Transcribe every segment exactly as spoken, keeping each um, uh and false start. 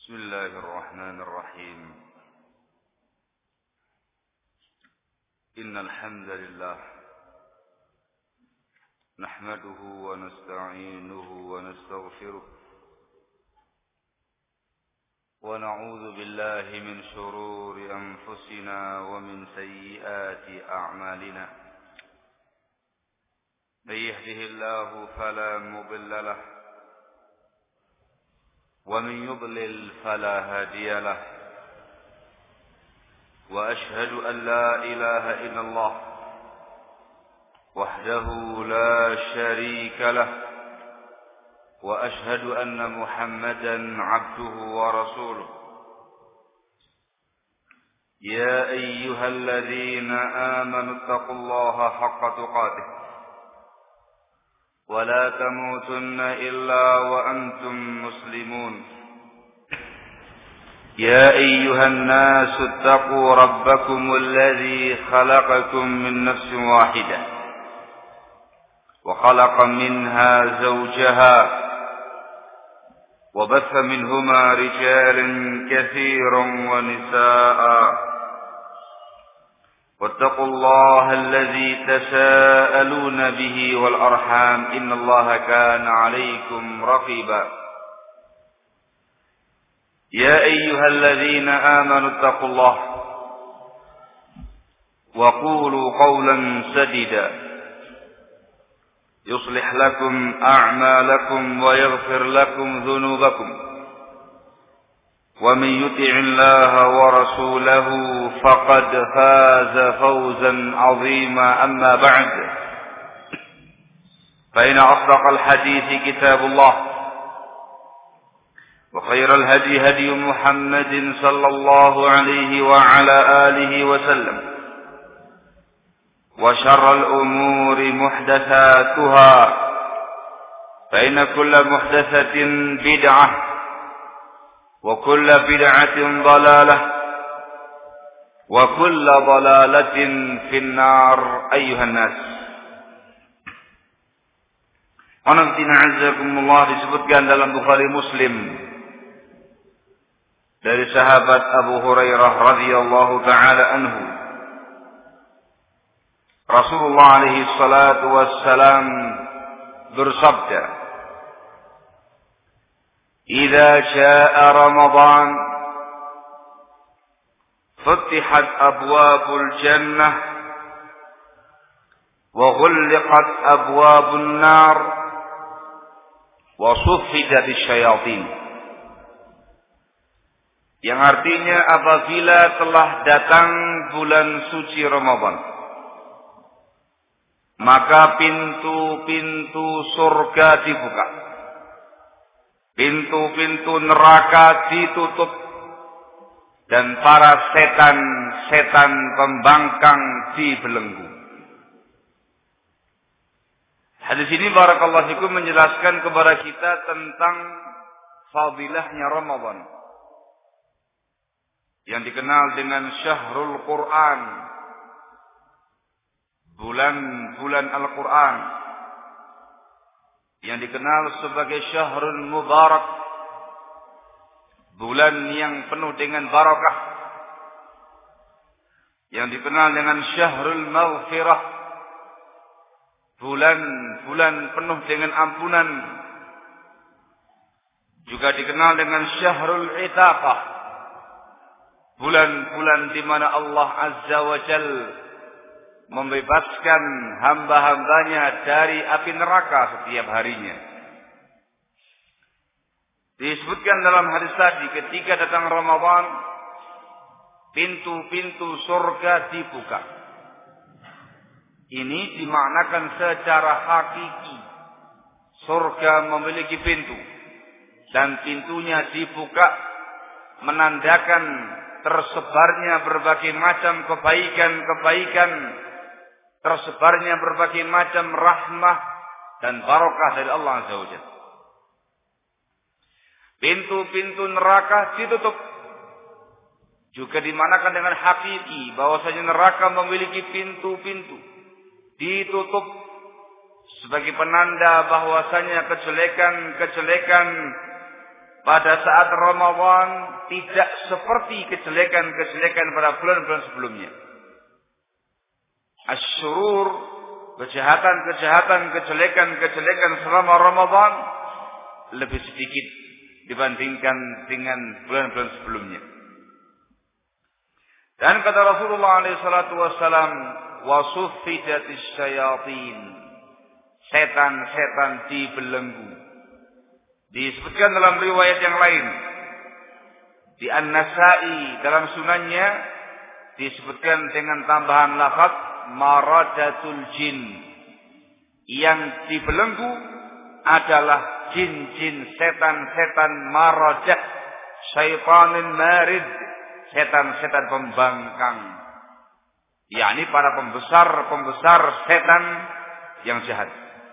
بسم الله الرحمن الرحيم إن الحمد لله نحمده ونستعينه ونستغفره ونعوذ بالله من شرور أنفسنا ومن سيئات أعمالنا من يهده الله فلا مضل له ومن يضلل فلا هادي له وأشهد أن لا إله إلا الله وحده لا شريك له وأشهد أن محمدا عبده ورسوله يا أيها الذين آمنوا اتقوا الله حق تقاته ولا تموتن إلا وأنتم مسلمون يا أيها الناس اتقوا ربكم الذي خلقكم من نفس واحدة وخلق منها زوجها وبث منهما رجالا كثيرا ونساء واتقوا الله الذي تساءلون به والأرحام إن الله كان عليكم رقيبا يا أيها الذين آمنوا اتقوا الله وقولوا قولا سديدا يصلح لكم أعمالكم ويغفر لكم ذنوبكم ومن يطع الله ورسوله فقد فاز فوزا عظيما أما بعد فإن أصدق الحديث كتاب الله وخير الهدي هدي محمد صلى الله عليه وعلى آله وسلم وشر الأمور محدثاتها فإن كل محدثة بدعة وكل بدعة ضلالة وكل ضلالة في النار أيها الناس. Qanaftina azzakumullah disebutkan dalam Bukhari Muslim dari sahabat Abu Hurairah radhiyallahu taala anhu. Rasulullah alaihi salatu wassalam bersabda, "Idza jaa Ramadan, futihat abwabul jannah wa ghulqat abwabun nar wa suffidat asyayatin." Yang artinya apabila telah datang bulan suci Ramadan, maka pintu-pintu surga dibuka, pintu-pintu neraka ditutup, dan para setan-setan pembangkang dibelenggu. Hadis ini barakallahu fikum menjelaskan kepada kita tentang fadilahnya Ramadan yang dikenal dengan Syahrul Quran, bulan-bulan Al-Quran, yang dikenal sebagai Syahrul Mubarak, bulan yang penuh dengan barakah, yang dikenal dengan Syahrul Maghfirah, bulan-bulan penuh dengan ampunan, juga dikenal dengan Syahrul Itaqah, bulan-bulan di mana Allah Azza wa Jal membebaskan hamba-hambanya dari api neraka setiap harinya. Disebutkan dalam hadis tadi, ketika datang Ramadan, pintu-pintu surga dibuka. Ini dimaknakan secara hakiki. Surga memiliki pintu, dan pintunya dibuka menandakan tersebarnya berbagai macam kebaikan-kebaikan, tersebarnya berbagai macam rahmah dan barakah dari Allah Azza wa Jalla. Pintu-pintu neraka ditutup. Juga dimanakan dengan hakiki bahwasanya neraka memiliki pintu-pintu ditutup sebagai penanda bahwasanya kejelekan-kejelekan pada saat Ramadan tidak seperti kejelekan-kejelekan pada bulan-bulan sebelumnya. Asyurur, kejahatan-kejahatan, kejelekan-kejelekan selama Ramadan lebih sedikit dibandingkan dengan bulan-bulan sebelumnya. Dan kata Rasulullah alaihi salatu wassalam, wasuffidatis syayatin, setan-setan dibelenggu. Disebutkan dalam riwayat yang lain, di An-Nasa'i dalam sunannya disebutkan dengan tambahan lafaz maradatul jin. Yang dibelenggu adalah jin-jin, setan-setan maradah, syaitanun marid, setan-setan pembangkang. yakni para pembesar-pembesar setan yang jahat.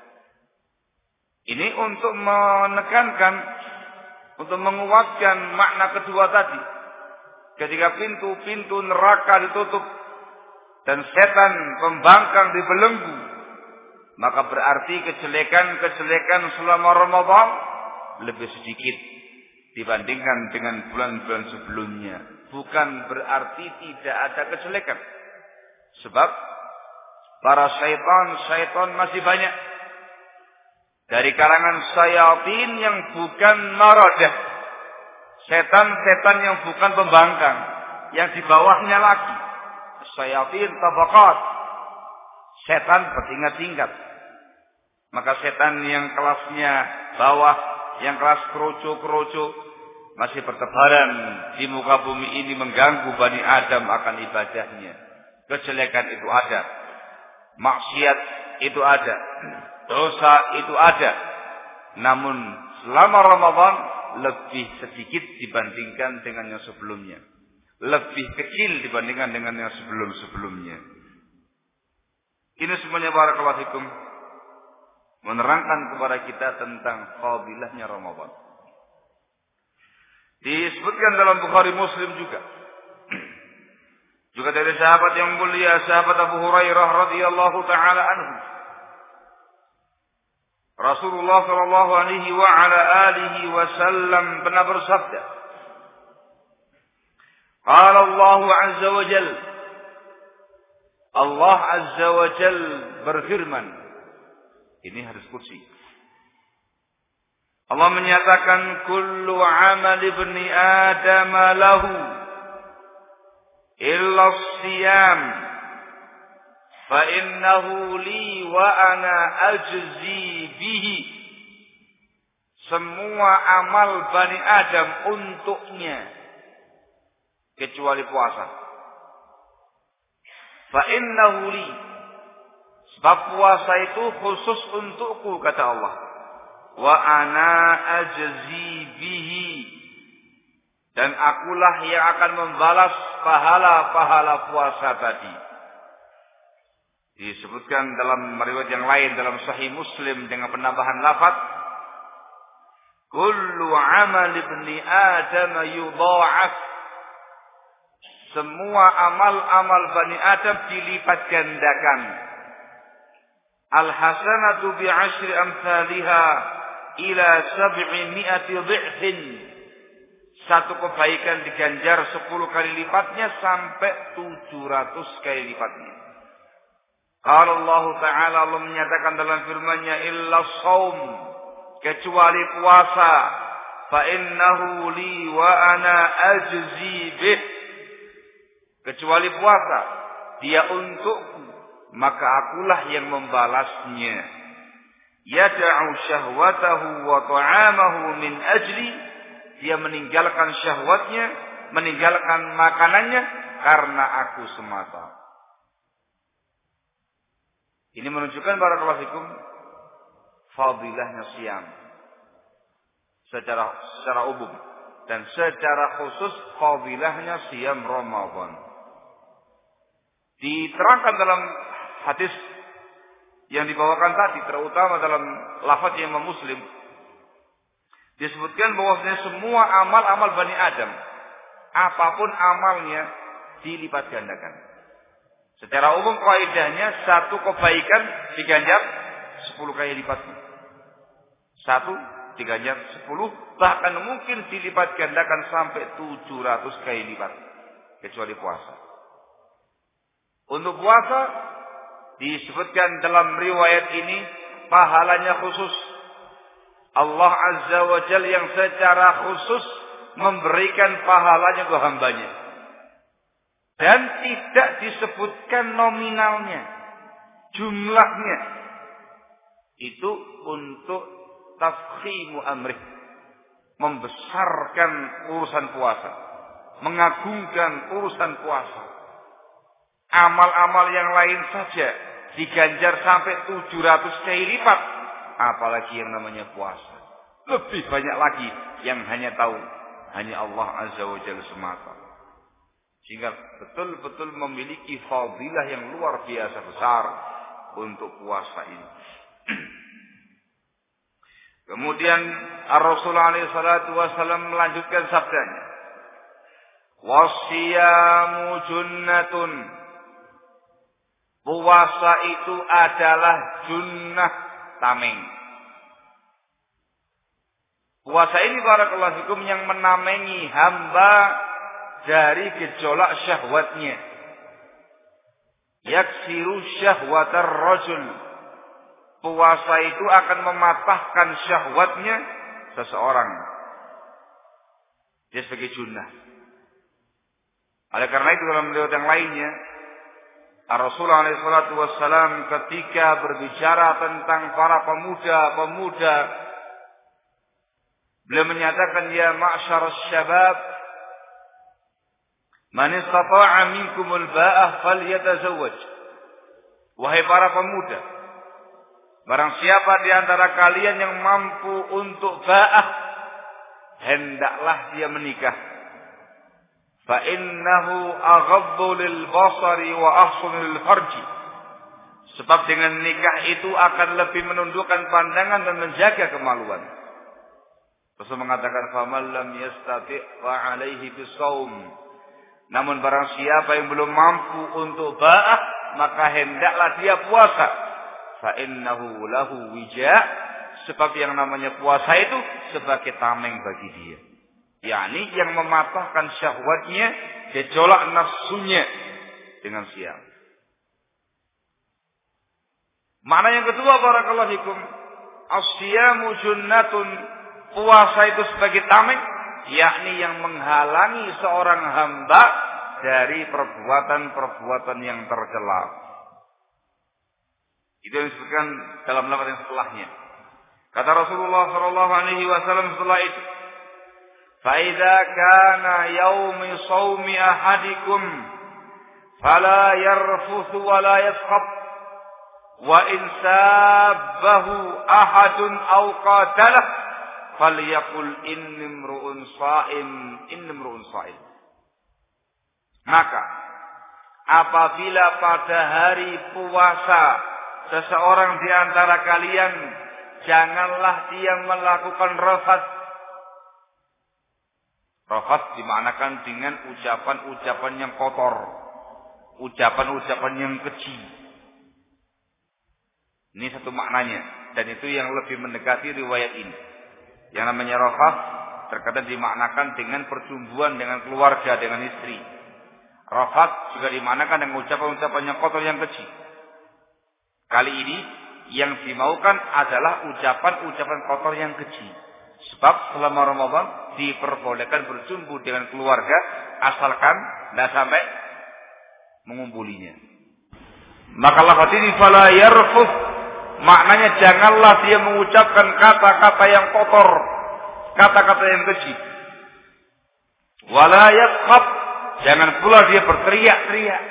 Ini untuk menekankan, untuk menguatkan makna kedua tadi. Ketika pintu-pintu neraka ditutup dan setan pembangkang dibelenggu, maka berarti kejelekan-kejelekan selama Ramadan lebih sedikit dibandingkan dengan bulan-bulan sebelumnya. Bukan berarti tidak ada kejelekan. Sebab para syaitan-syaitan masih banyak. Dari kalangan syayatin yang bukan maradah. Setan-setan yang bukan pembangkang. Yang di bawahnya lagi. Syayatin tabaqat. Setan bertingkat-tingkat. Maka setan yang kelasnya bawah, yang kelas keroco-keroco, masih bertebaran di muka bumi ini mengganggu Bani Adam akan ibadahnya. Kejelekan itu ada. Maksiat itu ada. Dosa itu ada. Namun selama Ramadan lebih sedikit dibandingkan dengan yang sebelumnya. Lebih kecil dibandingkan dengan yang sebelum-sebelumnya. Ini semuanya barakallahu fikum menerangkan kepada kita tentang fadilahnya Ramadan. Disebutkan dalam Bukhari Muslim juga. Juga dari sahabat yang mulia, sahabat Abu Hurairah radhiyallahu taala anhu. Rasulullah sallallahu alaihi wa ala alihi wasallam pernah bersabda, qala Allah azza wa jalla, Allah azza wa jalla berfirman, ini hadis qudsi. Allah menyatakan kullu amal ibni Adam lahu illa siyam fa innahu li wa ana ajzi bihi. Semua amal Bani Adam untuknya kecuali puasa. Fa innahu li, sebab puasa itu khusus untukku kata Allah. Wa ana ajzi bihi, dan akulah yang akan membalas pahala-pahala puasa tadi. Disebutkan dalam riwayat yang lain dalam Sahih Muslim dengan penambahan lafaz kullu amal ibni Adam yudha'af. Semua amal-amal Bani Adam dilipat gandakan. Al-hasanatu bi'ashri amthaliha ila sab'i mi'ati dhi'fin. Satu kebaikan diganjar sepuluh kali lipatnya sampai tujuh ratus kali lipatnya. Kalau Allah Ta'ala Allah menyatakan dalam firman-Nya illa shaum, kecuali puasa, fa innahu li wa ana ajzi bih. Kecuali puasa, dia untukku, maka akulah yang membalasnya. Yada'u syahwatahu wa ta'amahu min ajli, dia meninggalkan syahwatnya, meninggalkan makanannya karena aku semata. Ini menunjukkan barakallahu fikum fadilahnya siam secara secara umum dan secara khusus fadilahnya siam Ramadan. Diterangkan dalam hadis yang dibawakan tadi, terutama dalam lafaz Imam Muslim, disebutkan bahwasanya semua amal-amal Bani Adam, apapun amalnya, dilipat gandakan. Secara umum kaidahnya satu kebaikan diganjar sepuluh kali lipatnya. Satu diganjar sepuluh, bahkan mungkin dilipat gandakan sampai tujuh ratus kali lipat. Kecuali puasa. Untuk puasa, disebutkan dalam riwayat ini, pahalanya khusus. Allah Azza wa Jalla yang secara khusus memberikan pahalanya ke hambanya. Dan tidak disebutkan nominalnya, jumlahnya. Itu untuk tafkhimu amrih, membesarkan urusan puasa, mengagungkan urusan puasa. Amal-amal yang lain saja diganjar sampai tujuh ratus kali lipat, apalagi yang namanya puasa. Lebih banyak lagi yang hanya tahu hanya Allah Azza wa Jalla semata. Sehingga betul-betul memiliki fadilah yang luar biasa besar untuk puasa ini. Kemudian Rasulullah alaihi salatu wasallam melanjutkan sabdanya, "Wasiyamu junnatun." Puasa itu adalah junnah, tameng. Puasa ini barakallahu fikum yang menamengi hamba dari gejolak syahwatnya. Yaksiru syahwatar rajul. Puasa itu akan mematahkan syahwatnya seseorang. Dia sebagai junnah. Oleh karena itu dalam riwayat yang lainnya, Rasulullah shallallahu alaihi wasallam ketika berbicara tentang para pemuda-pemuda, beliau menyatakan, ya ma'syarasy syabab, man istata'a minkumul ba'ah falyatazawwaj. Wahai para pemuda, barang siapa di antara kalian yang mampu untuk ba'ah, hendaklah dia menikah. Fa innahu aghaddu lil basari wa ahsanu lil farji. Sebab dengan nikah itu akan lebih menundukkan pandangan dan menjaga kemaluan. Rasul mengatakan, faman lam yastati' fa alaihi bisawm. Namun barang siapa yang belum mampu untuk ba'ah, maka hendaklah dia puasa. Fa innahu lahu wija'. Sebab yang namanya puasa itu sebagai tameng bagi dia. yakni yang mematahkan syahwatnya, gejolak nafsunya dengan siang. Makna yang kedua, barakallahu fikum, as-siyamu junnatun, puasa itu sebagai tameng, yakni yang menghalangi seorang hamba dari perbuatan-perbuatan yang tercela. Itu yang disebutkan dalam lafaz yang setelahnya. Kata Rasulullah sallallahu alaihi wasallam setelah itu, "Faidza kana yaumi shaumi ahadikum fala yarfuthu wa la yaskhab wa in sabbahu ahadun aw qatalah falyaqul inni imru'un sha'im inni imru'un sha'im." Maka apabila pada hari puasa seseorang di antara kalian, janganlah dia melakukan rafat. Rafat dimaknakan dengan ucapan-ucapan yang kotor, ucapan-ucapan yang keji. Ini satu maknanya, dan itu yang lebih mendekati riwayat ini. Yang namanya rafat terkadang dimaknakan dengan percumbuan dengan keluarga, dengan istri. Rafat juga dimaknakan dengan ucapan-ucapan yang kotor, yang keji. Kali ini yang dimaukan adalah ucapan-ucapan kotor yang keji. Sebab selama Ramadan diperbolehkan berjumpa dengan keluarga asalkan tidak sampai mengumpulinya. Maka lafaz ini fala yarfuth, maknanya janganlah dia mengucapkan kata-kata yang kotor, kata-kata yang keji. Wala yaskhab, jangan pula dia berteriak-teriak.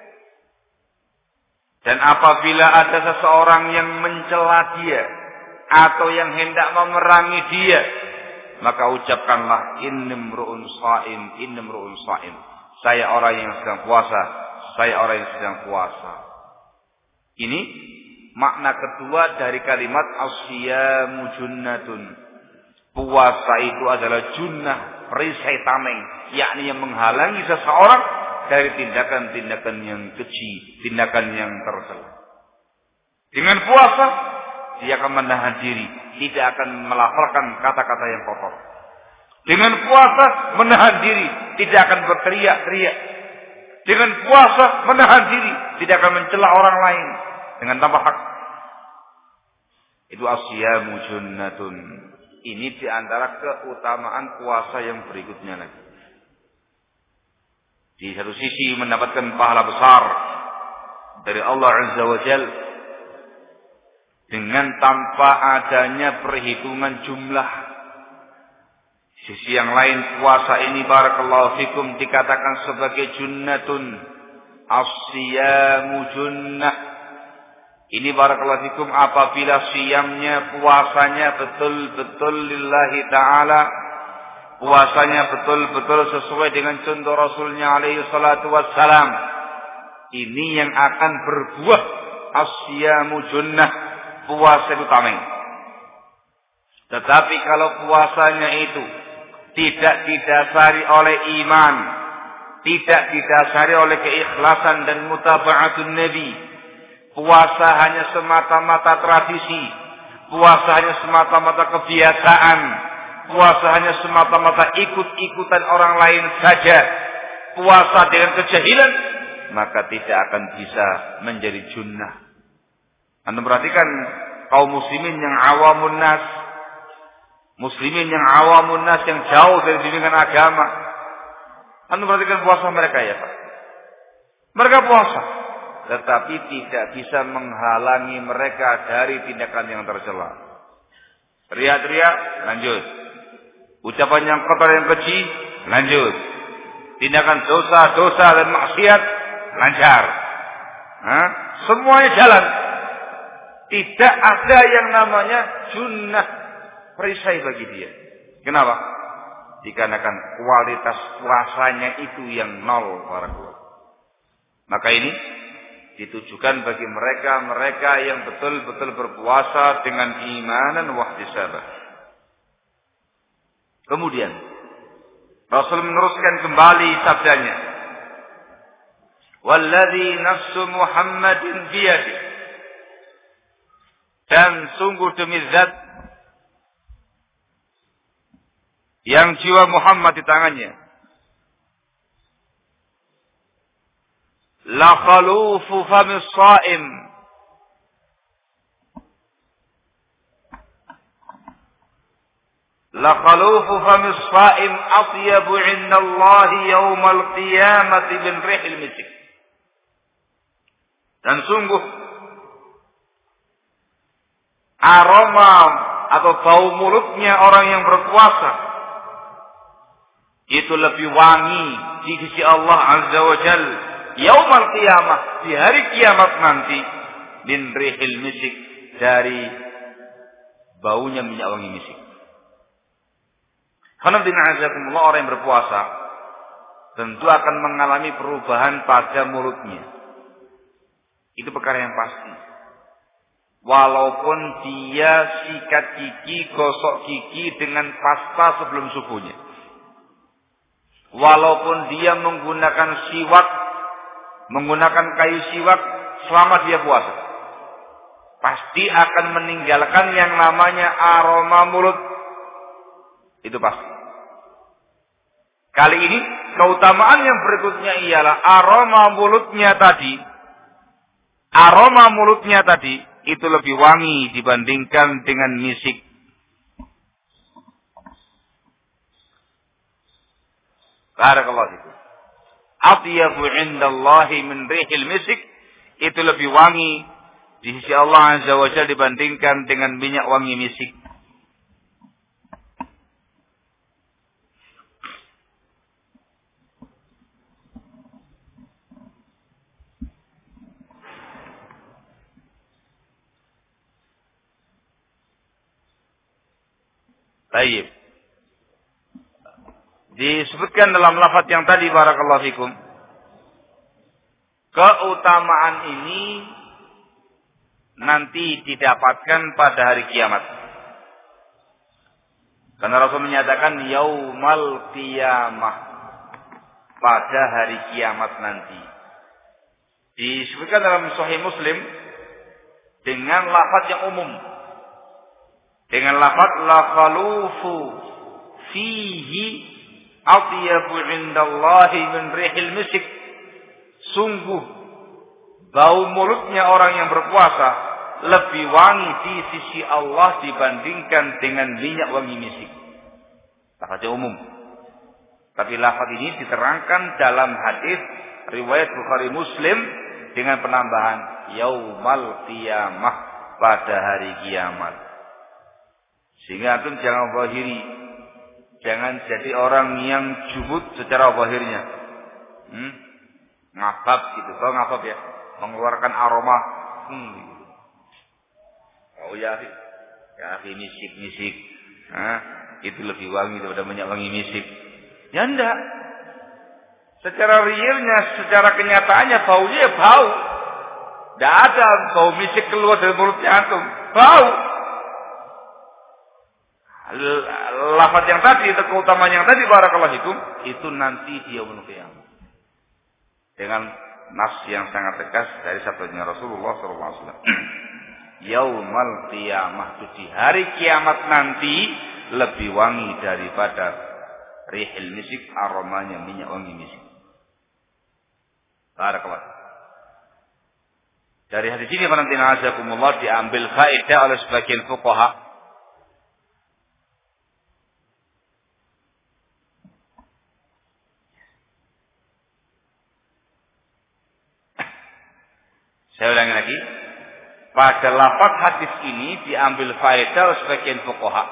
Dan apabila ada seseorang yang mencela dia atau yang hendak memerangi dia, maka ucapkanlah inni imru'un sha'im, inni imru'un sha'im. Saya orang yang sedang puasa, saya orang yang sedang puasa. Ini makna kedua dari kalimat as-siyamu junnatun. Puasa itu adalah junnah, perisai tameng, yakni yang menghalangi seseorang dari tindakan-tindakan yang keji, tindakan yang tercela. Dengan puasa dia akan menahan diri, tidak akan melafalkan kata-kata yang kotor. Dengan puasa menahan diri, tidak akan berteriak-teriak. Dengan puasa menahan diri, tidak akan mencela orang lain dengan tanpa hak. Itu asyamu junnatun. Ini di antara keutamaan puasa yang berikutnya lagi. Di satu sisi mendapatkan pahala besar dari Allah Azza wa Jalla dengan tanpa adanya perhitungan jumlah. Sisi yang lain puasa ini barakallahu fikum dikatakan sebagai junnatun, as-siyamu junnah. Ini barakallahu fikum apabila siyamnya, puasanya betul-betul lillahi ta'ala, puasanya betul-betul sesuai dengan contoh Rasulnya alaihi salatu wassalam. Ini yang akan berbuah as-siyamu junnah, puasa itu tameng. Tetapi kalau puasanya itu tidak didasari oleh iman, tidak didasari oleh keikhlasan dan mutaba'atun Nabi, puasa hanya semata-mata tradisi, puasa hanya semata-mata kebiasaan, puasa hanya semata-mata ikut-ikutan orang lain saja, puasa dengan kejahilan, maka tidak akan bisa menjadi junnah. Anda perhatikan kaum muslimin yang awamun nas, muslimin yang awamun nas yang jauh dari bimbingan agama. Anda perhatikan puasa mereka ya Pak. Mereka puasa, tetapi tidak bisa menghalangi mereka dari tindakan yang tercela. Teriak-teriak, lanjut. Ucapan yang kotor yang keji, lanjut. Tindakan dosa-dosa dan maksiat, lancar. Hah? Semuanya jalan. Tidak ada yang namanya junnah, perisai bagi dia. Kenapa? Dikarenakan kualitas puasanya itu yang nol, barakallahu. Maka ini ditujukan bagi mereka-mereka yang betul-betul berpuasa dengan iman dan wahtisabah. Kemudian Rasul meneruskan kembali sabdanya, "Walladzi nafsu Muhammadin biyadihi." Dan sungguh demi zat yang jiwa Muhammad di tangannya, la khalufu famis shaim la khalufu famis shaim atyabu 'inda Allah yaumal qiyamati min rihil misk. Dan sungguh aroma atau bau mulutnya orang yang berpuasa itu lebih wangi di sisi Allah Azza wa Jalla yaumal qiyamah, di hari kiamat nanti, min rihil misik, dari baunya minyak wangi misik. Karena dina'azakumullah, orang yang berpuasa tentu akan mengalami perubahan pada mulutnya. Itu perkara yang pasti. Walaupun dia sikat gigi, gosok gigi dengan pasta sebelum subuhnya. Walaupun dia menggunakan siwak, menggunakan kayu siwak selama dia puasa, pasti akan meninggalkan yang namanya aroma mulut. Itu pasti. Kali ini keutamaan yang berikutnya ialah aroma mulutnya tadi. Aroma mulutnya tadi itu lebih wangi dibandingkan dengan misik. Barakallahu fikum. Atyabu 'indallahi min rihil misik, itu lebih wangi di sisi Allah Azza wa Jalla dibandingkan dengan minyak wangi misik. Baik. Disebutkan dalam lafaz yang tadi barakallahu fikum, keutamaan ini nanti didapatkan pada hari kiamat. Karena Rasul menyatakan yaumal qiyamah, pada hari kiamat nanti. Disebutkan dalam Sahih Muslim dengan lafaz yang umum, dengan lafaz la khalufu fihi atyabu indallahi min rihil misik. Sungguh bau mulutnya orang yang berpuasa lebih wangi di sisi Allah dibandingkan dengan minyak wangi misik. Lafaz umum. Tapi lafaz ini diterangkan dalam hadis riwayat Bukhari Muslim dengan penambahan yaumal qiyamah, pada hari kiamat. Sehingga antum jangan zahiri, jangan jadi orang yang jubut secara zahirnya. Hmm? Ngapap gitu, kalau ngapap ya, mengeluarkan aroma. Hmm. Oh ya, ya misik-misik. Nah, itu lebih wangi daripada minyak wangi misik. Ya enggak. Secara realnya, secara kenyataannya baunya ya bau. Tidak ada bau misik keluar dari mulutnya antum. Bau. Lafaz yang tadi, itu keutamaan yang tadi barakallahu fikum, itu nanti dia yaumul qiyamah. Dengan nas yang sangat tegas dari sabdanya Rasulullah sallallahu alaihi wasallam. Yaumal qiyamah, itu di hari kiamat nanti lebih wangi daripada rihil misik, aromanya minyak wangi misik. Barakallahu. Dari hadis ini penantina azakumullah diambil faedah oleh sebagian fuqaha. Saya ulangi lagi. Pada lafaz hadis ini diambil faedah oleh sebagian fuqaha.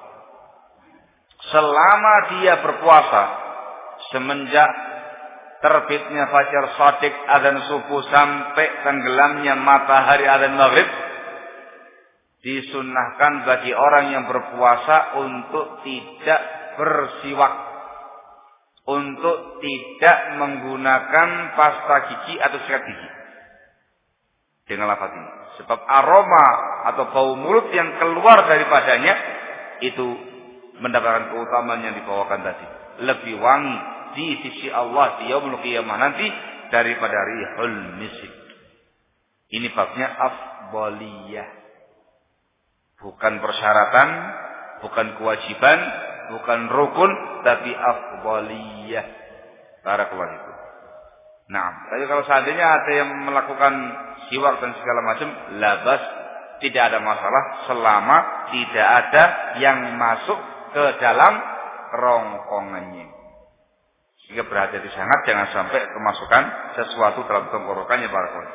Selama dia berpuasa semenjak terbitnya fajar shadiq adzan subuh sampai tenggelamnya matahari adzan maghrib, disunnahkan bagi orang yang berpuasa untuk tidak bersiwak, untuk tidak menggunakan pasta gigi atau sikat gigi. Dengan lafaz ini, sebab aroma atau bau mulut yang keluar daripadanya itu mendapatkan keutamaan yang dibawakan tadi, lebih wangi di sisi Allah di yaumul qiyamah nanti daripada rihul misik. Ini babnya afdhaliyah, bukan persyaratan, bukan kewajiban, bukan rukun, tapi afdhaliyah. Barakallahu fikum. Nah, tapi kalau seandainya ada yang melakukan siwak dan segala macam, labas, tidak ada masalah selama tidak ada yang masuk ke dalam rongkongannya. Sehingga berhati-hati sangat, jangan sampai kemasukan sesuatu dalam tenggorokannya barakallahu.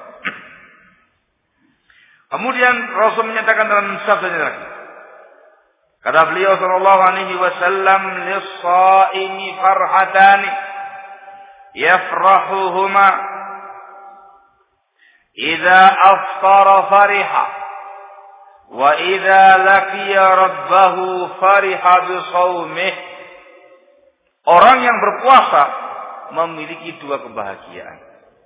Kemudian Rasul menyatakan dalam sabdanya lagi, kata beliau sallallahu alaihi wasallam, lis-shaimi farhatani yafrahuhuma idza aftara fariha wa idza laqiya rabbahu fariha bi shaumih. Orang yang berpuasa memiliki dua kebahagiaan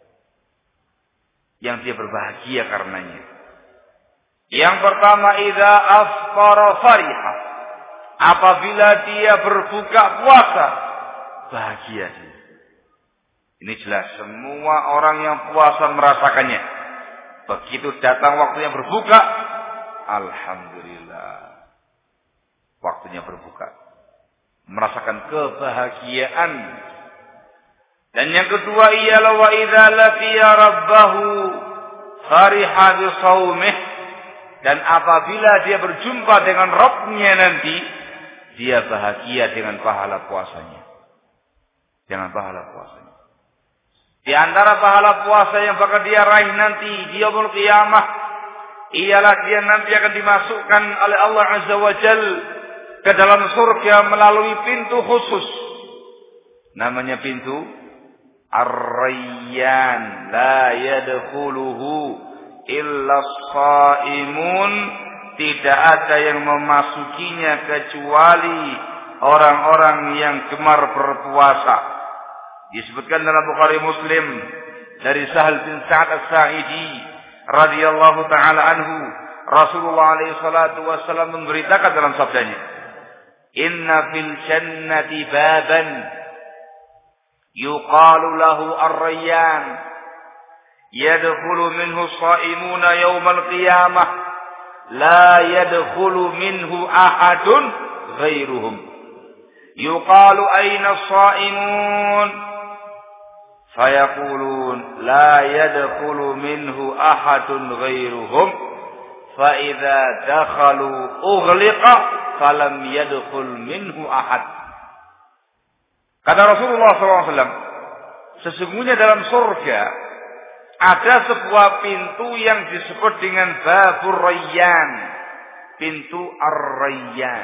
yang dia berbahagia karenanya. Yang pertama, idza aftara fariha, apabila dia berbuka puasa bahagia dia. Ini jelas semua orang yang puasa merasakannya. Begitu datang waktunya berbuka, alhamdulillah, waktunya berbuka, merasakan kebahagiaan. Dan yang kedua ialah wa idza laqiya rabbahu fariha bi shaumih, dan apabila dia berjumpa dengan Rabb-nya nanti, dia bahagia dengan pahala puasanya. Dengan pahala puasanya. Di antara pahala puasa yang bakal dia raih nanti di yaumul qiyamah ialah dia nanti akan dimasukkan oleh Allah Azza wa Jal ke dalam surga melalui pintu khusus. Namanya pintu Ar-Rayyan, la yadkhuluhu illa as-shaimun. Tidak ada yang memasukinya kecuali orang-orang yang gemar berpuasa. Disebutkan dalam Bukhari Muslim dari Sahal bin Sa'ad As-Sa'idi radhiyallahu taala anhu, Rasulullah alaihi salatu wasallam memberitakan dalam sabdanya, inna fil jannati baban yuqalu lahu ar-rayyan yadkhulu minhu as-sha'imuna yawmal qiyamah la yadkhulu minhu ahadun ghairuhum. Yuqalu aina as-sha'imun? Fayaqulun la yadkhulu minhu ahadun ghairuhum. Fa idza dakhalu ughliqa falam yadkhul minhu ahad. Kata Rasulullah sallallahu alaihi wasallam, sesungguhnya dalam surga ada sebuah pintu yang disebut dengan Babur Rayyan, pintu Ar-Rayyan.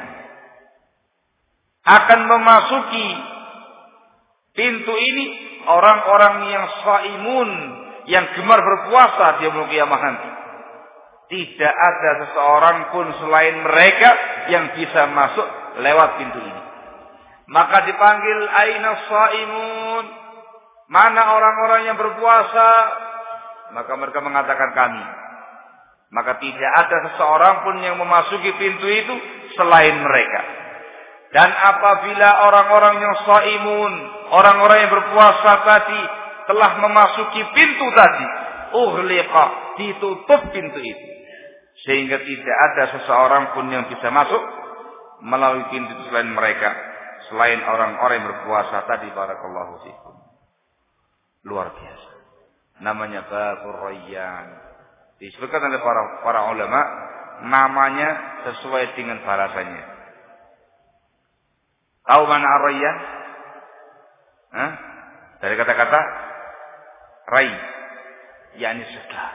Akan memasuki pintu ini orang-orang yang shaimun, yang gemar berpuasa di yaumul qiyamah nanti. Tidak ada seseorang pun selain mereka yang bisa masuk lewat pintu ini. Maka dipanggil aina shaimun? Mana orang-orang yang berpuasa? Maka mereka mengatakan kami. Maka tidak ada seseorang pun yang memasuki pintu itu selain mereka. Dan apabila orang-orang yang shaimun, orang-orang yang berpuasa tadi telah memasuki pintu tadi, ughliqa, ditutup pintu itu. Sehingga tidak ada seseorang pun yang bisa masuk melalui pintu selain mereka, selain orang-orang yang berpuasa tadi. Barakallahu fikum. Luar biasa. Namanya Babur Rayyan. Disebutkan oleh para para ulama, namanya sesuai dengan bahasanya. Tahu mana Ar-Rayyan? Hah? Dari kata-kata ray, yakni segar.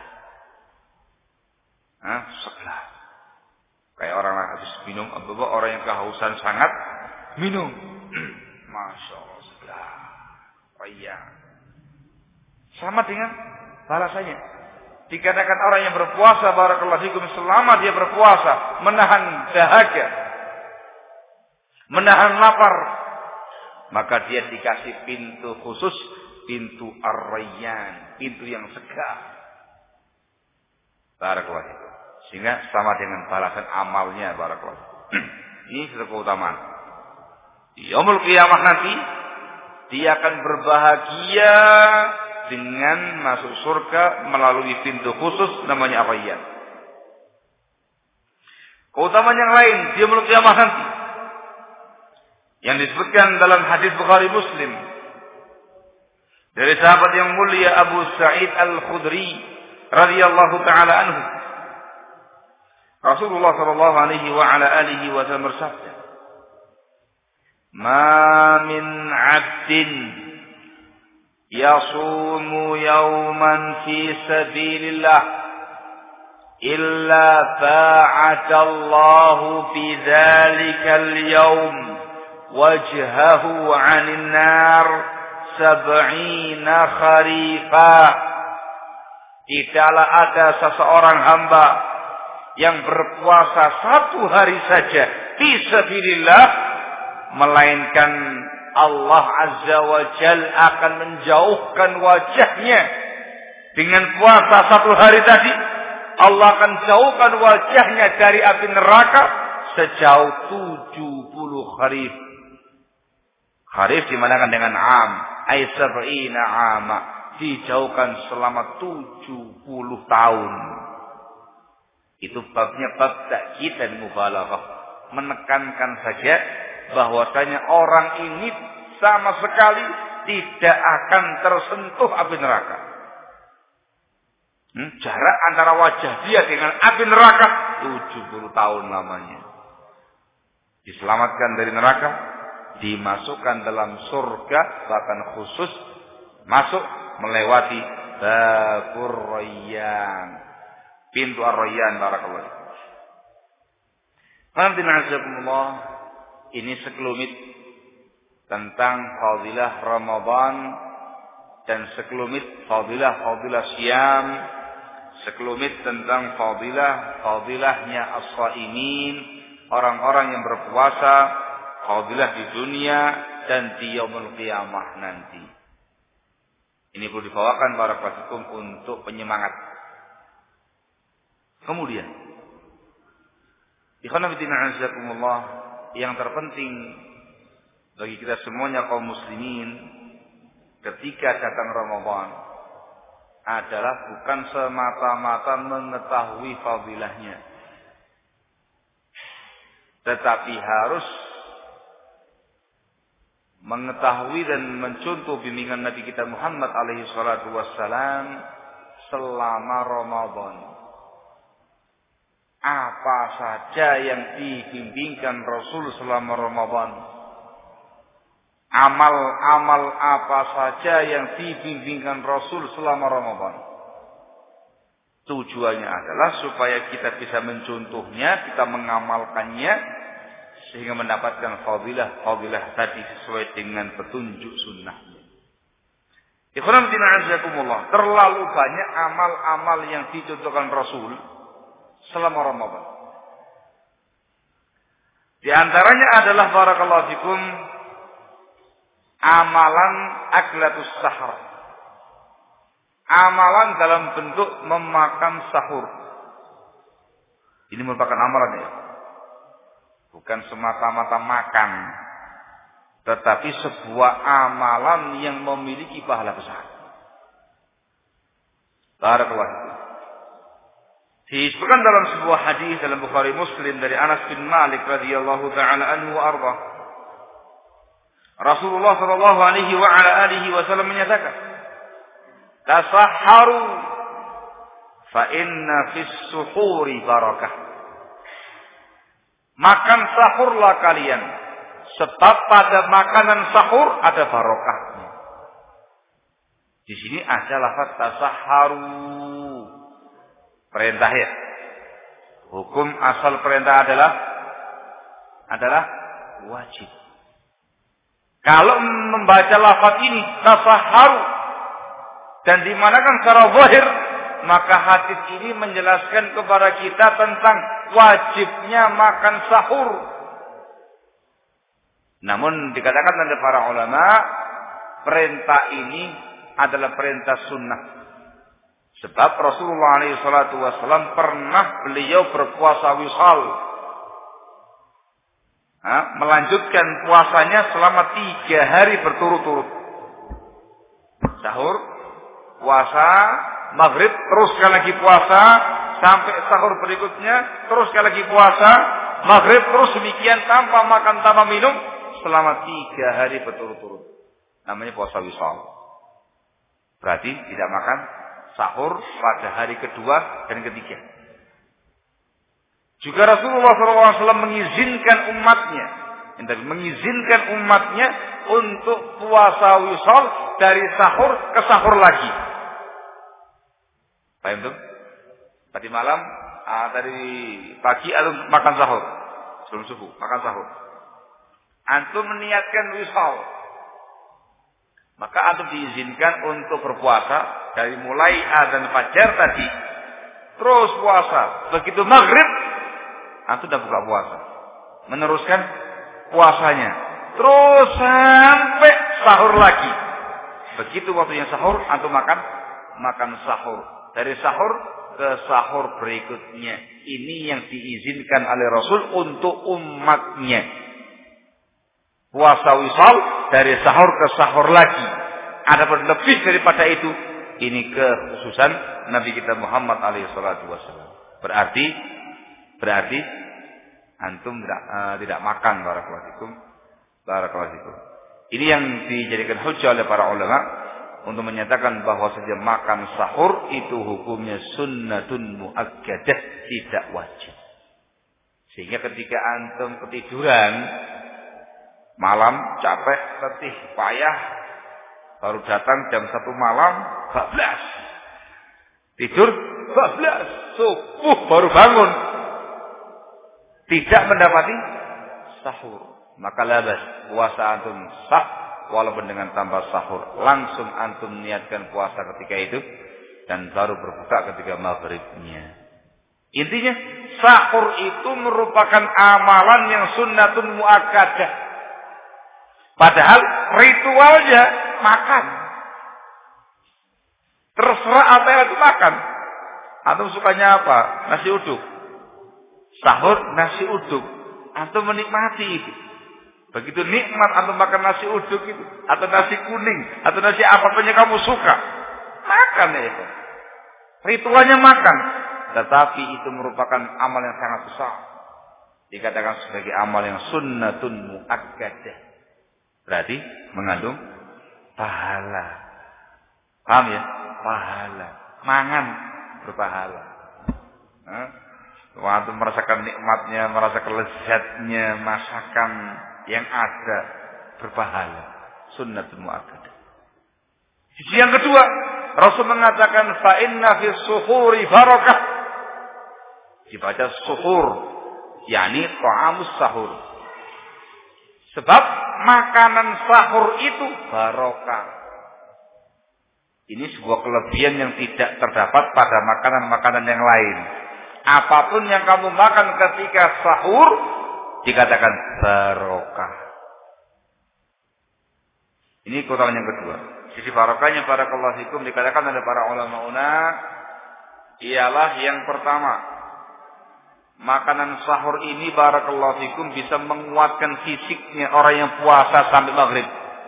Hah? Segar. Kayak orang habis minum, apa orang yang kehausan sangat minum. Masya Allah, segar. Rayyan. Sama dengan bahasanya. Dikatakan orang yang berpuasa, barakallahu fikum, selama dia berpuasa, menahan dahaga, menahan lapar, maka dia dikasih pintu khusus, pintu Ar-Rayyan, pintu yang segar. Barakallahu fikum. Sehingga sama dengan balasan amalnya, barakallahu fikum. Ini satu keutamaan. Di yaumul qiyamah nanti dia akan berbahagia dengan masuk surga melalui pintu khusus namanya Ar-Rayyan. Keutamaan yang lain dia yaumul qiyamah nanti yang disebutkan dalam hadis Bukhari Muslim dari sahabat yang mulia Abu Sa'id Al-Khudri radhiyallahu taala anhu, Rasulullah sallallahu alaihi wa ala alihi wasallam bersabda, "Ma min 'abdin yasumu yawman fi sabilillah illa ba'ada Allahu fi dzalikal yawm wajhahu 'anil nar sab'ina kharifa." Tidaklah ada seseorang hamba yang berpuasa satu hari saja fi sabilillah, melainkan Allah Azza wa Jal akan menjauhkan wajahnya dengan puasa satu hari tadi. Allah akan jauhkan wajahnya dari api neraka sejauh tujuh puluh kharif. Kharif dimanakan dengan am, ay sab'ina ama, dijauhkan selama tujuh puluh tahun. Itu babnya bab takkid dan mubalaghah, menekankan saja bahwasanya orang ini sama sekali tidak akan tersentuh api neraka. Hmm, jarak antara wajah dia dengan api neraka tujuh puluh tahun lamanya. Diselamatkan dari neraka, dimasukkan dalam surga, bahkan khusus masuk melewati Babur Rayyan, pintu Ar-Rayyan. Barakallahu. Alhamdulillah, ini sekelumit tentang fadilah Ramadan dan sekelumit fadilah-fadilah Syam, sekelumit tentang fadilah-fadilahnya as-shaimin, orang-orang yang berpuasa, fadilah di dunia dan di yaumul qiyamah nanti. Ini perlu dibawakan barakallahu untuk penyemangat. Kemudian, ikhwan fillah azakumullah, yang terpenting bagi kita semuanya kaum muslimin ketika datang Ramadan adalah bukan semata-mata mengetahui fadilahnya, tetapi harus mengetahui dan mencontoh bimbingan Nabi kita Muhammad alaihi salatu wassalam selama Ramadan. Apa saja yang dibimbingkan Rasul selama Ramadan. Amal-amal apa saja yang dibimbingkan Rasul selama Ramadan. Tujuannya adalah supaya kita bisa mencontohnya, kita mengamalkannya, sehingga mendapatkan fadilah-fadilah tadi sesuai dengan petunjuk sunnahnya. Ikhwan fillah, terlalu banyak amal-amal yang dicontohkan Rasul selama Ramadan. Di antaranya adalah barakallahu fikum amalan aklatus sahur. Amalan dalam bentuk memakan sahur. Ini merupakan amalan ya. Bukan semata-mata makan, tetapi sebuah amalan yang memiliki pahala besar. Barakallahu. Disebutkan dalam sebuah hadis dalam Bukhari Muslim dari Anas bin Malik radhiyallahu taala anhu wa arda. Rasulullah sallallahu alaihi wa ala alihi wasallam menyatakan, "Tasahharu fa inna fis suhuri barakah." Makan sahurlah kalian, sebab pada makanan sahur ada barokahnya. Di sini ada lafaz tasahharu, perintah ya. Hukum asal perintah adalah adalah wajib. Kalau membaca lafaz ini tasahharu dan dimanakan secara zahir, maka hadis ini menjelaskan kepada kita tentang wajibnya makan sahur. Namun dikatakan oleh para ulama, perintah ini adalah perintah sunnah. Sebab Rasulullah alaihi salatu wasallam pernah beliau berpuasa wisal. Ha, melanjutkan puasanya selama tiga hari berturut-turut. Sahur, puasa, maghrib, terus sekali lagi puasa, sampai sahur berikutnya, terus sekali lagi puasa, maghrib, terus demikian tanpa makan, tanpa minum, selama tiga hari berturut-turut. Namanya puasa wisal. Berarti tidak makan sahur pada hari kedua dan ketiga. Juga Rasulullah shallallahu alaihi wasallam mengizinkan umatnya, mengizinkan umatnya untuk puasa wisal dari sahur ke sahur lagi. Paham tuh? Tadi malam, ah, tadi pagi atau makan sahur sebelum subuh, makan sahur. Antum meniatkan wisal, maka antum diizinkan untuk berpuasa dari mulai azan fajar tadi, terus puasa. Begitu maghrib, antum sudah buka puasa, meneruskan puasanya, terus sampai sahur lagi. Begitu waktunya sahur, antum makan makan sahur. Dari sahur ke sahur berikutnya. Ini yang diizinkan oleh Rasul untuk umatnya. Puasa wisal dari sahur ke sahur lagi. Adapun lebih daripada itu, ini kekhususan Nabi kita Muhammad alaihi salatu wasallam. Berarti berarti antum tidak, uh, tidak makan barakallahu fikum. Barakallahu fikum. Ini yang dijadikan hujjah oleh para ulama untuk menyatakan bahwa saja makan sahur itu hukumnya sunnatun muakkadah, tidak wajib. Sehingga ketika antum ketiduran malam, capek, letih, payah, baru datang jam satu malam, bablas. Tidur, bablas. Subuh baru bangun. Tidak mendapati sahur. Maka labas, puasa antum sah, walaupun dengan tanpa sahur. Langsung antum niatkan puasa ketika itu, dan baru berbuka ketika maghribnya. Intinya, sahur itu merupakan amalan yang sunnatun muakkadah. Padahal ritualnya makan. Terserah apa yang itu makan. Antum sukanya apa? Nasi uduk. Sahur nasi uduk. Antum menikmati itu. Begitu nikmat antum makan nasi uduk itu, atau nasi kuning, atau nasi apapun yang kamu suka, makan ya itu. Ritualnya makan. Tetapi itu merupakan amal yang sangat besar. dikatakan sebagai amal yang sunnatun muakkadah. Berarti mengandung pahala. Paham ya? Pahala. Mangan berpahala. Nah, waktu merasakan nikmatnya, merasakan lezatnya masakan yang ada berpahala. Sunnatun muakkadah. Sisi yang kedua, Rasul mengatakan fa inna fi suhuri barakah. Dibaca suhur, yakni ta'amus sahur. Sebab makanan sahur itu barokah. Ini sebuah kelebihan yang tidak terdapat pada makanan-makanan yang lain. Apapun yang kamu makan ketika sahur dikatakan barokah. Ini keutamaan yang kedua. Sisi barokahnya barakallahu fikum dikatakan oleh para ulama-una ialah yang pertama, makanan sahur ini barakallahu fikum bisa menguatkan fisiknya orang yang puasa sampai maghrib.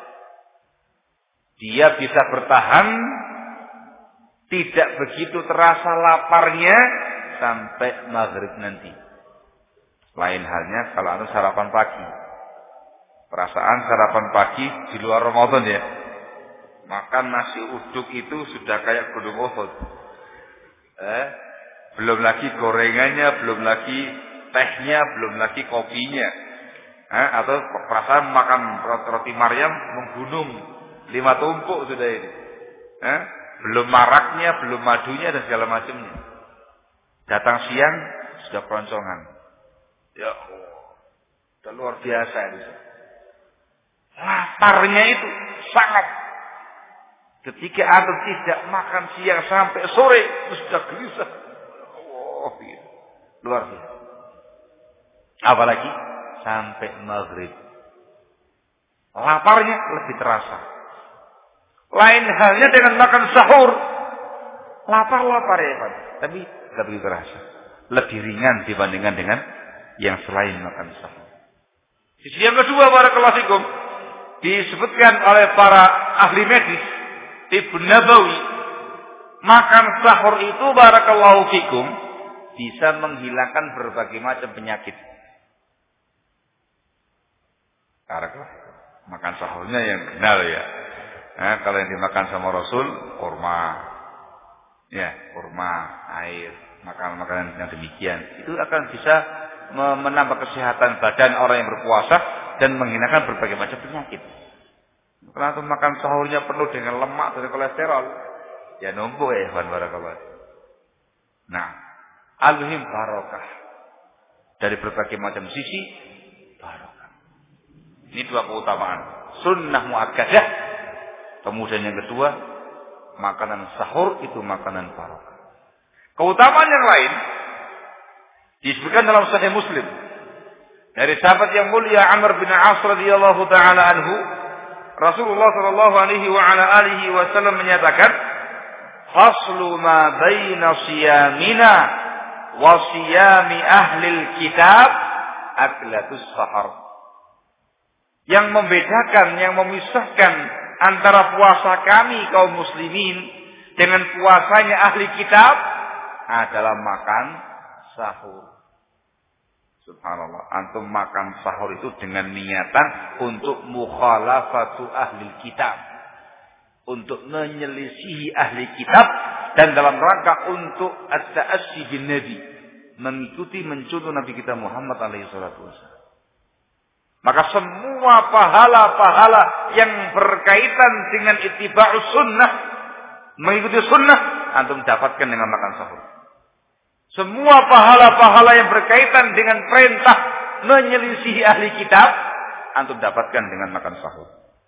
Dia bisa bertahan, tidak begitu terasa laparnya sampai maghrib nanti. Lain halnya kalau ada sarapan pagi. Perasaan sarapan pagi di luar Ramadan ya. Makan nasi uduk itu sudah kayak gunung Uhud. Eh, belum lagi gorengannya, belum lagi tehnya, belum lagi kopinya. Eh, atau perasaan makan roti Maryam menggunung lima tumpuk sudah ini. Eh, belum maraknya, belum madunya dan segala macamnya. Datang siang sudah keroncongan. Ya Allah, sudah luar biasa itu. Laparnya itu sangat. Ketika antum tidak makan siang sampai sore, sudah gelisah. Oh, gitu. Luar biasa. Apalagi sampai maghrib. Laparnya lebih terasa. Lain halnya dengan makan sahur. Lapar-lapar ya Pak. Tapi lebih terasa. Lebih ringan dibandingkan dengan yang selain makan sahur. Sisi yang kedua, barakallahu fikum, disebutkan oleh para ahli medis, Ibnu Nabawi, makan sahur itu barakallahu fikum bisa menghilangkan berbagai macam penyakit. Karena makan sahurnya yang kenal ya. Nah, kalau yang dimakan sama Rasul, kurma, ya kurma, air, makanan-makanan yang demikian, itu akan bisa menambah kesehatan badan orang yang berpuasa dan menghilangkan berbagai macam penyakit. Karena itu makan sahurnya penuh dengan lemak dan kolesterol, ya numpuk ya ikhwan barakallahu. Nah, al-muhim barokah dari berbagai macam sisi barokah. Ini dua keutamaan, sunnah muakkadah. Kemudian yang kedua, makanan sahur itu makanan barokah. Keutamaan yang lain disebutkan dalam Sahih Muslim dari sahabat yang mulia Amr bin As radhiyallahu taala anhu, Rasulullah sallallahu alaihi wa ala alihi wasallam menyatakan, "Faslu ma baina siyamina wa siyami ahlil kitab aklatus sahar." Yang membedakan, yang memisahkan antara puasa kami kaum muslimin dengan puasanya ahli kitab adalah makan sahur. Subhanallah, antum makan sahur itu dengan niatan untuk mukhalafatu ahli kitab, untuk menyelisihi ahli kitab, dan dalam rangka untuk at-ta'assi bin nabi, mengikuti mencontoh Nabi kita Muhammad alaihi salatu wasallam. Maka semua pahala-pahala yang berkaitan dengan ittiba'us sunnah, mengikuti sunnah, antum dapatkan dengan makan sahur. Semua pahala-pahala yang berkaitan dengan perintah menyelisihi ahli kitab, antum dapatkan dengan makan sahur.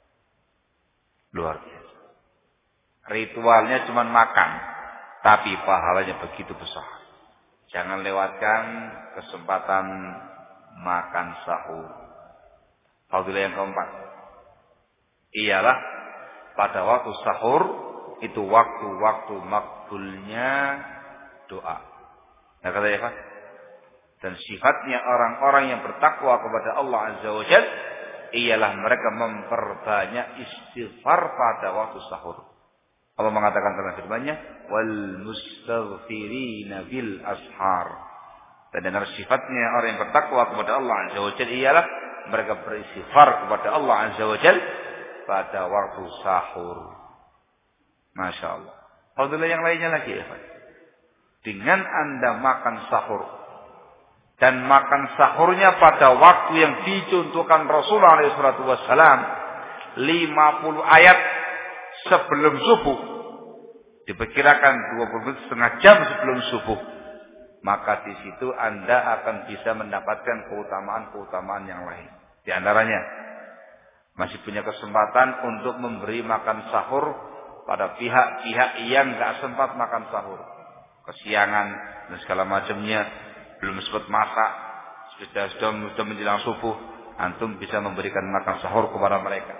Luar biasa. Ritualnya cuma makan, tapi pahalanya begitu besar. Jangan lewatkan kesempatan makan sahur. Fadilah yang keempat ialah pada waktu sahur itu waktu-waktu makbulnya doa. Nah kata ya Pak. Dan sifatnya orang-orang yang bertakwa kepada Allah Azza wa Jalla ialah mereka memperbanyak istighfar pada waktu sahur. Allah mengatakan dalam firman-Nya, "Wal mustaghfirina bil ashar." Dan antara sifatnya orang yang bertakwa kepada Allah Azza wa Jalla ialah mereka beristighfar kepada Allah Azza wa Jalla pada waktu sahur. Masya Allah. Fadilah yang lainnya lagi ya, dengan Anda makan sahur dan makan sahurnya pada waktu yang dicontohkan Rasulullah shallallahu alaihi wasallam, lima puluh ayat sebelum subuh, diperkirakan dua puluh menit setengah jam sebelum subuh, maka di situ Anda akan bisa mendapatkan keutamaan-keutamaan yang lain. Di antaranya masih punya kesempatan untuk memberi makan sahur pada pihak-pihak yang nggak sempat makan sahur, kesiangan dan segala macamnya, belum sempat masak, sudah sudah, sudah menjelang subuh, antum bisa memberikan makan sahur kepada mereka.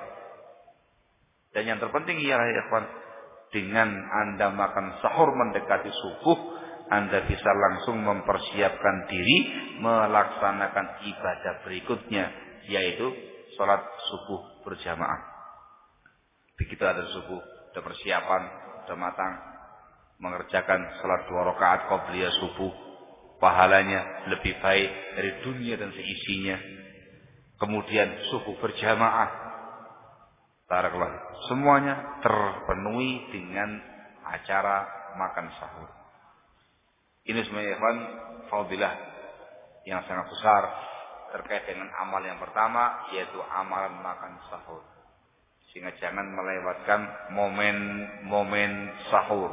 Dan yang terpenting ialah ya kawan, dengan Anda makan sahur mendekati subuh, Anda bisa langsung mempersiapkan diri melaksanakan ibadah berikutnya, yaitu sholat subuh berjamaah. Begitu ada subuh, ada persiapan, sudah matang, mengerjakan sholat dua rakaat qabliyah subuh, pahalanya lebih baik dari dunia dan seisinya. Kemudian subuh berjamaah, barakallahu, semuanya terpenuhi dengan acara makan sahur. Ini semuanya ikhwan fadilah yang sangat besar terkait dengan amal yang pertama, yaitu amalan makan sahur. Sehingga jangan melewatkan momen-momen sahur.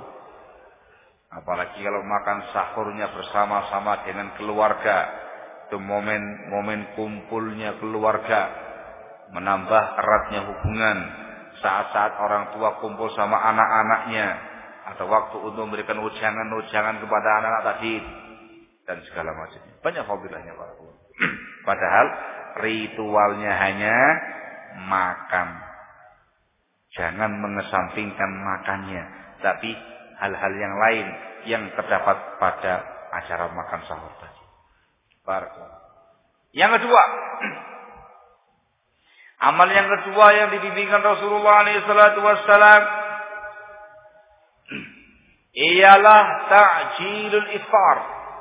Apalagi kalau makan sahurnya bersama-sama dengan keluarga, itu momen-momen kumpulnya keluarga, menambah eratnya hubungan. Saat-saat orang tua kumpul sama anak-anaknya, atau waktu untuk memberikan ujangan-ujangan kepada anak-anak tadi, dan segala macam. Banyak fadilahnya Pak. Padahal ritualnya hanya makan. Jangan mengesampingkan makannya, tapi hal-hal yang lain yang terdapat pada acara makan sahur tadi. Barakallahu. Yang kedua, amal yang kedua yang dibimbingkan Rasulullah shallallahu alaihi wasallam ialah ta'jilul iftar,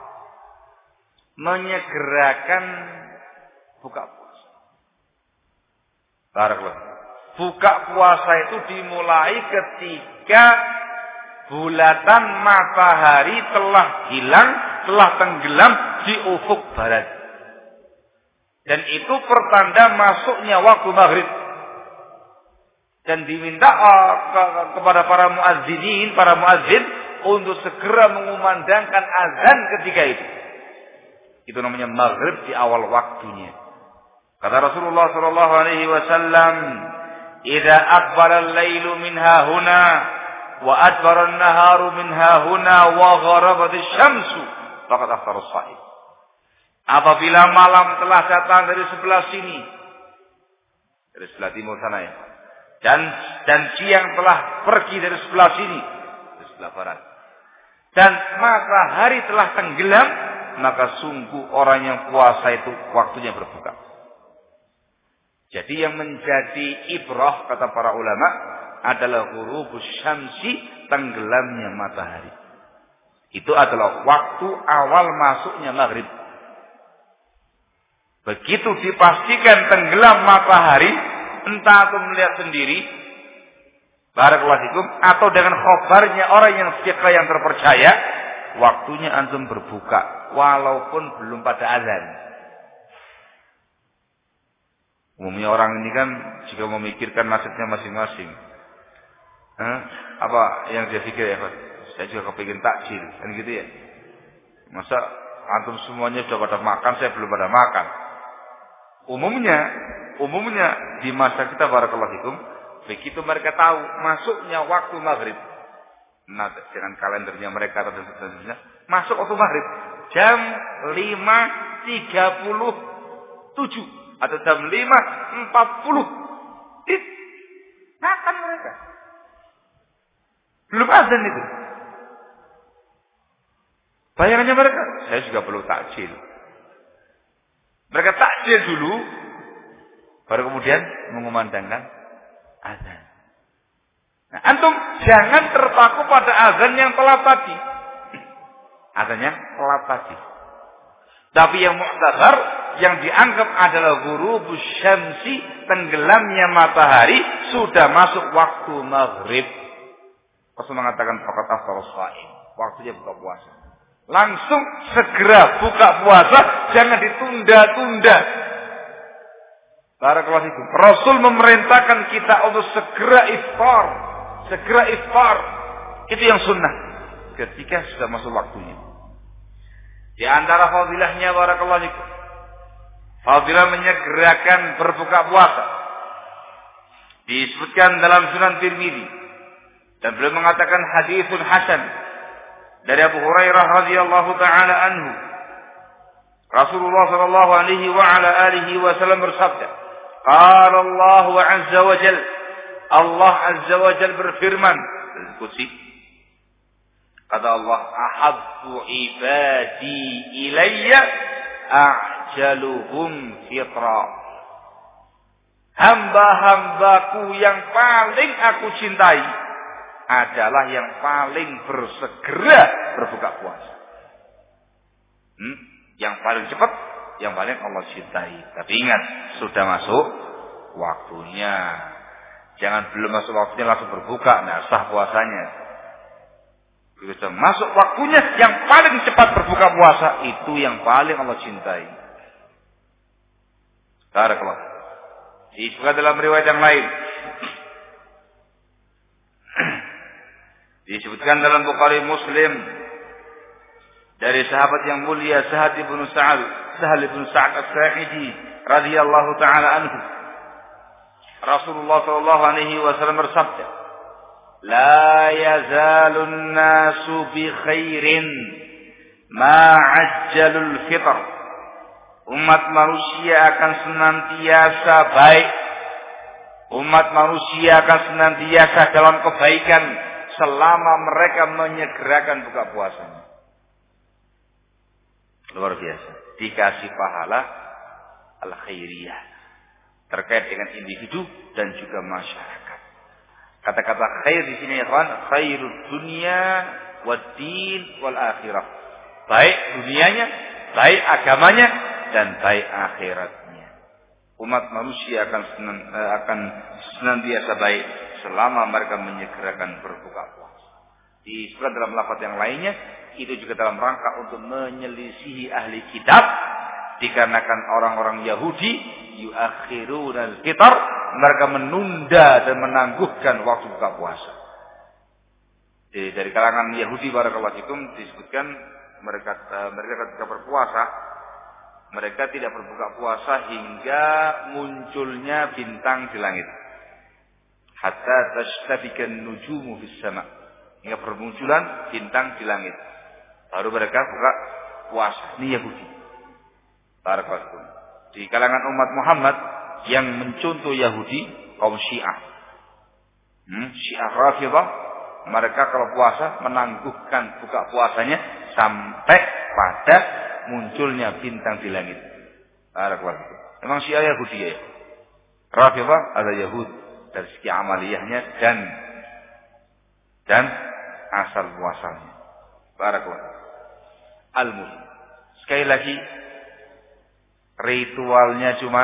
menyegerakan buka puasa. Barakallahu. Buka puasa itu dimulai ketika bulatan matahari telah hilang, telah tenggelam di ufuk barat. Dan itu pertanda masuknya waktu maghrib. Dan diminta uh, ke, kepada para muadzinin, para muadzin untuk segera mengumandangkan azan ketika itu. Itu namanya maghrib di awal waktunya. Kata Rasulullah sallallahu alaihi wasallam, "Idza aqbala al-lailu minha huna wa adbara an-naharu minha huna wa gharabat asy-syamsu faqad aftara as-shaim." Apabila malam telah datang dari sebelah sini, dari sebelah timur sana ya, dan dan siang telah pergi dari sebelah sini, dari sebelah barat, dan matahari telah tenggelam, maka sungguh orang yang puasa itu waktunya berbuka. Jadi yang menjadi ibrah kata para ulama adalah ghurubus syamsi, tenggelamnya matahari. Itu adalah waktu awal masuknya maghrib. Begitu dipastikan tenggelam matahari, entah atau melihat sendiri, barakallahu fikum, atau dengan khabarnya orang yang siqa yang terpercaya, waktunya antum berbuka walaupun belum pada azan. Umumnya orang ini kan jika memikirkan nasibnya masing-masing, eh, apa yang dia pikir ya, Pak? Saya juga kepingin takjil, kan gitu ya. Masa antum semuanya sudah pada makan, saya belum pada makan. Umumnya, umumnya di masa kita barakallahu fikum, begitu mereka tahu masuknya waktu maghrib, nah dengan kalendernya mereka dan sebagainya, masuk waktu maghrib jam lima tiga puluh tujuh atau jam lima empat puluh, dit, makan mereka. Belum azan itu. Bayangannya mereka, saya juga perlu takjil. Mereka takjil dulu, baru kemudian mengumandangkan azan. Nah, antum jangan terpaku pada azan yang telat tadi. Azan yang telat tadi. Tapi yang mu'tabar, yang dianggap adalah ghurubus syamsi, tenggelamnya matahari, sudah masuk waktu maghrib. Rasul mengatakan faqad aftara shaim, waktunya buka puasa. Langsung segera buka puasa, jangan ditunda-tunda. Barakallahu fikum. Rasul memerintahkan kita untuk segera iftar, segera iftar. Itu yang sunnah ketika sudah masuk waktunya. Di antara fadilahnya barakallahu fikum, fadilah menyegerakan berbuka puasa. Disebutkan dalam Sunan Tirmidzi dan beliau mengatakan haditsun hasan dari Abu Hurairah radhiyallahu taala anhu. Rasulullah sallallahu alaihi wa ala alihi wasallam bersabda, qala Allah azza wa jalla, Allah azza wa jalla berfirman, al-Qudsi, kata Allah, ahabbu ibadi ilayya a'jaluhum fitra. Hamba-hambaku yang paling aku cintai adalah yang paling bersegera berbuka puasa. Hmm? Yang paling cepat, yang paling Allah cintai. Tapi ingat, sudah masuk waktunya. Jangan belum masuk waktunya langsung berbuka, nah sah puasanya. Sudah masuk waktunya, yang paling cepat berbuka puasa, itu yang paling Allah cintai. Barakallah. Disebutkan dalam riwayat yang lain. Disebutkan dalam Bukhari Muslim dari sahabat yang mulia Sa'ad bin Sa'ad, Sahal bin Sa'ad As-Sa'idi radhiyallahu taala anhu. Rasulullah sallallahu alaihi wasallam bersabda, "La yazalun nasu bi khairin ma 'ajjalul fitr." Umat manusia akan senantiasa baik. Umat manusia akan senantiasa dalam kebaikan selama mereka menyegerakan buka puasanya. Luar biasa. Dikasih pahala al-khairiyah terkait dengan individu dan juga masyarakat. Kata-kata khair di sini kan khairud dunya wad din wal akhirah. Baik dunianya, baik agamanya, dan baik akhiratnya. Umat manusia akan senen, akan senantiasa baik selama mereka menyegerakan berbuka puasa. Disebutkan dalam lafaz yang lainnya, itu juga dalam rangka untuk menyelisihi ahli kitab, dikarenakan orang-orang Yahudi yuakhiruna al-fitr, mereka menunda dan menangguhkan waktu buka puasa. Jadi, dari kalangan Yahudi barakallahu fikum disebutkan mereka mereka ketika berpuasa, mereka tidak berbuka puasa hingga munculnya bintang di langit. Hatta tashtabikan nujumu fis sama. Hingga bermunculan bintang di langit. Baru mereka buka puasa. Ini Yahudi. Barakallahu. Di kalangan umat Muhammad yang mencontoh Yahudi, kaum Syiah. Hmm, Syiah Rafidhah, mereka kalau puasa menangguhkan buka puasanya sampai pada munculnya bintang di langit. Barakallahu. Memang Syiah Yahudi ya. Rafidhah ada Yahud dari segi amaliyahnya dan dan asal muasalnya. Barakallahu. Al-Muhim. Sekali lagi, ritualnya cuman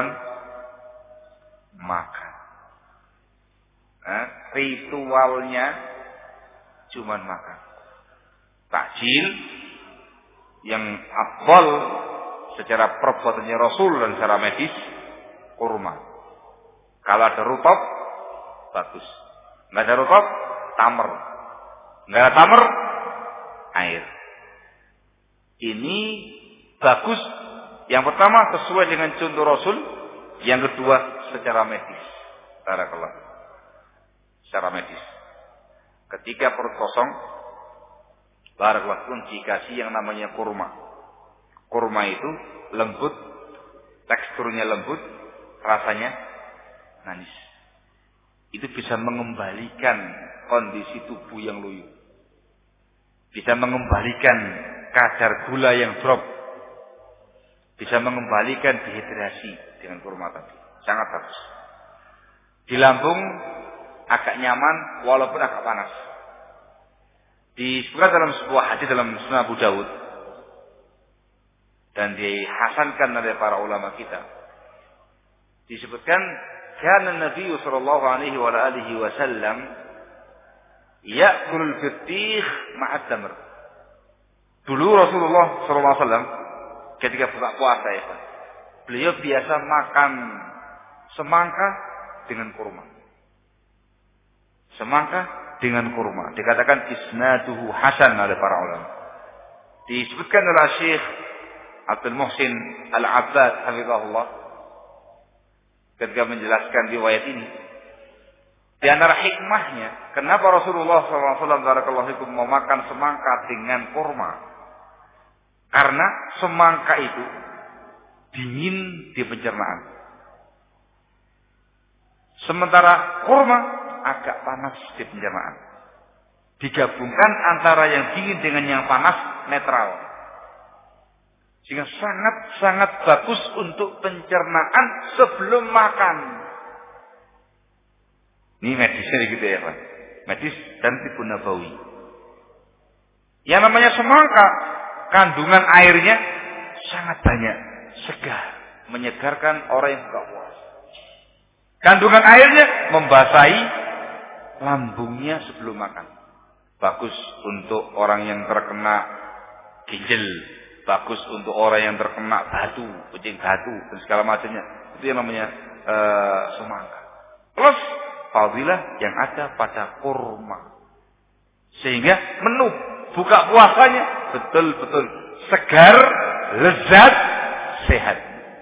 makan. Nah, ritualnya cuman makan. Takjil yang afdal secara perbuatannya Rasul dan secara medis, kurma. Kalau ada rutab, bagus. Nggak ada rutab, tamar. Nggak ada tamar, air. Ini bagus. Yang pertama sesuai dengan contoh Rasul. Yang kedua secara medis. Barakallahu. Secara medis. Ketika perut kosong, barakallahu pun dikasih yang namanya kurma. Kurma itu lembut, teksturnya lembut, rasanya manis. Itu bisa mengembalikan kondisi tubuh yang loyo. Bisa mengembalikan kadar gula yang drop. Bisa mengembalikan dehidrasi dengan kurma tadi. Sangat bagus. Di lambung agak nyaman walaupun agak panas. Disebutkan dalam sebuah hadis dalam Sunan Abu Dawud dan dihasankan oleh para ulama kita. Disebutkan kana Nabi sallallahu alaihi wa alihi wasallam ya'kulul fittih ma'at tamr. Dulu Rasulullah sallallahu alaihi wasallam ketika buka puasa ya, beliau biasa makan semangka dengan kurma. Semangka dengan kurma. Dikatakan isnaduhu hasan oleh para ulama. Disebutkan oleh Syekh Abdul Muhsin Al-Abbad hafizahullah ketika menjelaskan riwayat ini. Di antara hikmahnya, kenapa Rasulullah sallallahu alaihi wasallam barakallahu fikum mau makan semangka dengan kurma? Karena semangka itu dingin di pencernaan. Sementara kurma agak panas di pencernaan. Digabungkan antara yang dingin dengan yang panas netral. Sehingga sangat-sangat bagus untuk pencernaan sebelum makan. Ini medisnya gitu ya Pak. Medis dan tibu nabawi. Yang namanya semangka, kandungan airnya sangat banyak, segar, menyegarkan orang yang buka puasa. Kandungan airnya membasahi lambungnya sebelum makan. Bagus untuk orang yang terkena ginjal, bagus untuk orang yang terkena batu, kucing batu dan segala macamnya. Itu yang namanya uh, semangka. Plus fadilah yang ada pada kurma. Sehingga menu buka puasanya betul-betul segar, lezat, sehat.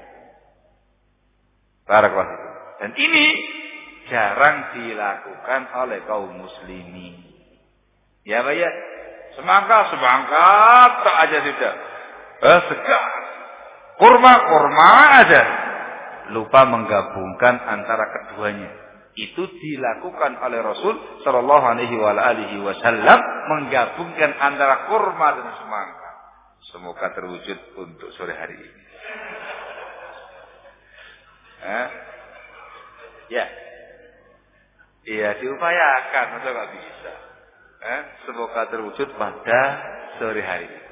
Barakallahu. Dan ini jarang dilakukan oleh kaum muslimin. Ya Pak ya, semangka, semangka tak aja sudah. Eh, segar. Kurma, kurma aja. Lupa menggabungkan antara keduanya. Itu dilakukan oleh Rasul sallallahu alaihi wasallam, menggabungkan antara kurma dan semangka. Semoga terwujud untuk sore hari ini. Eh? Ya. Iya, diupayakan, masa enggak bisa. Eh? Semoga terwujud pada sore hari ini.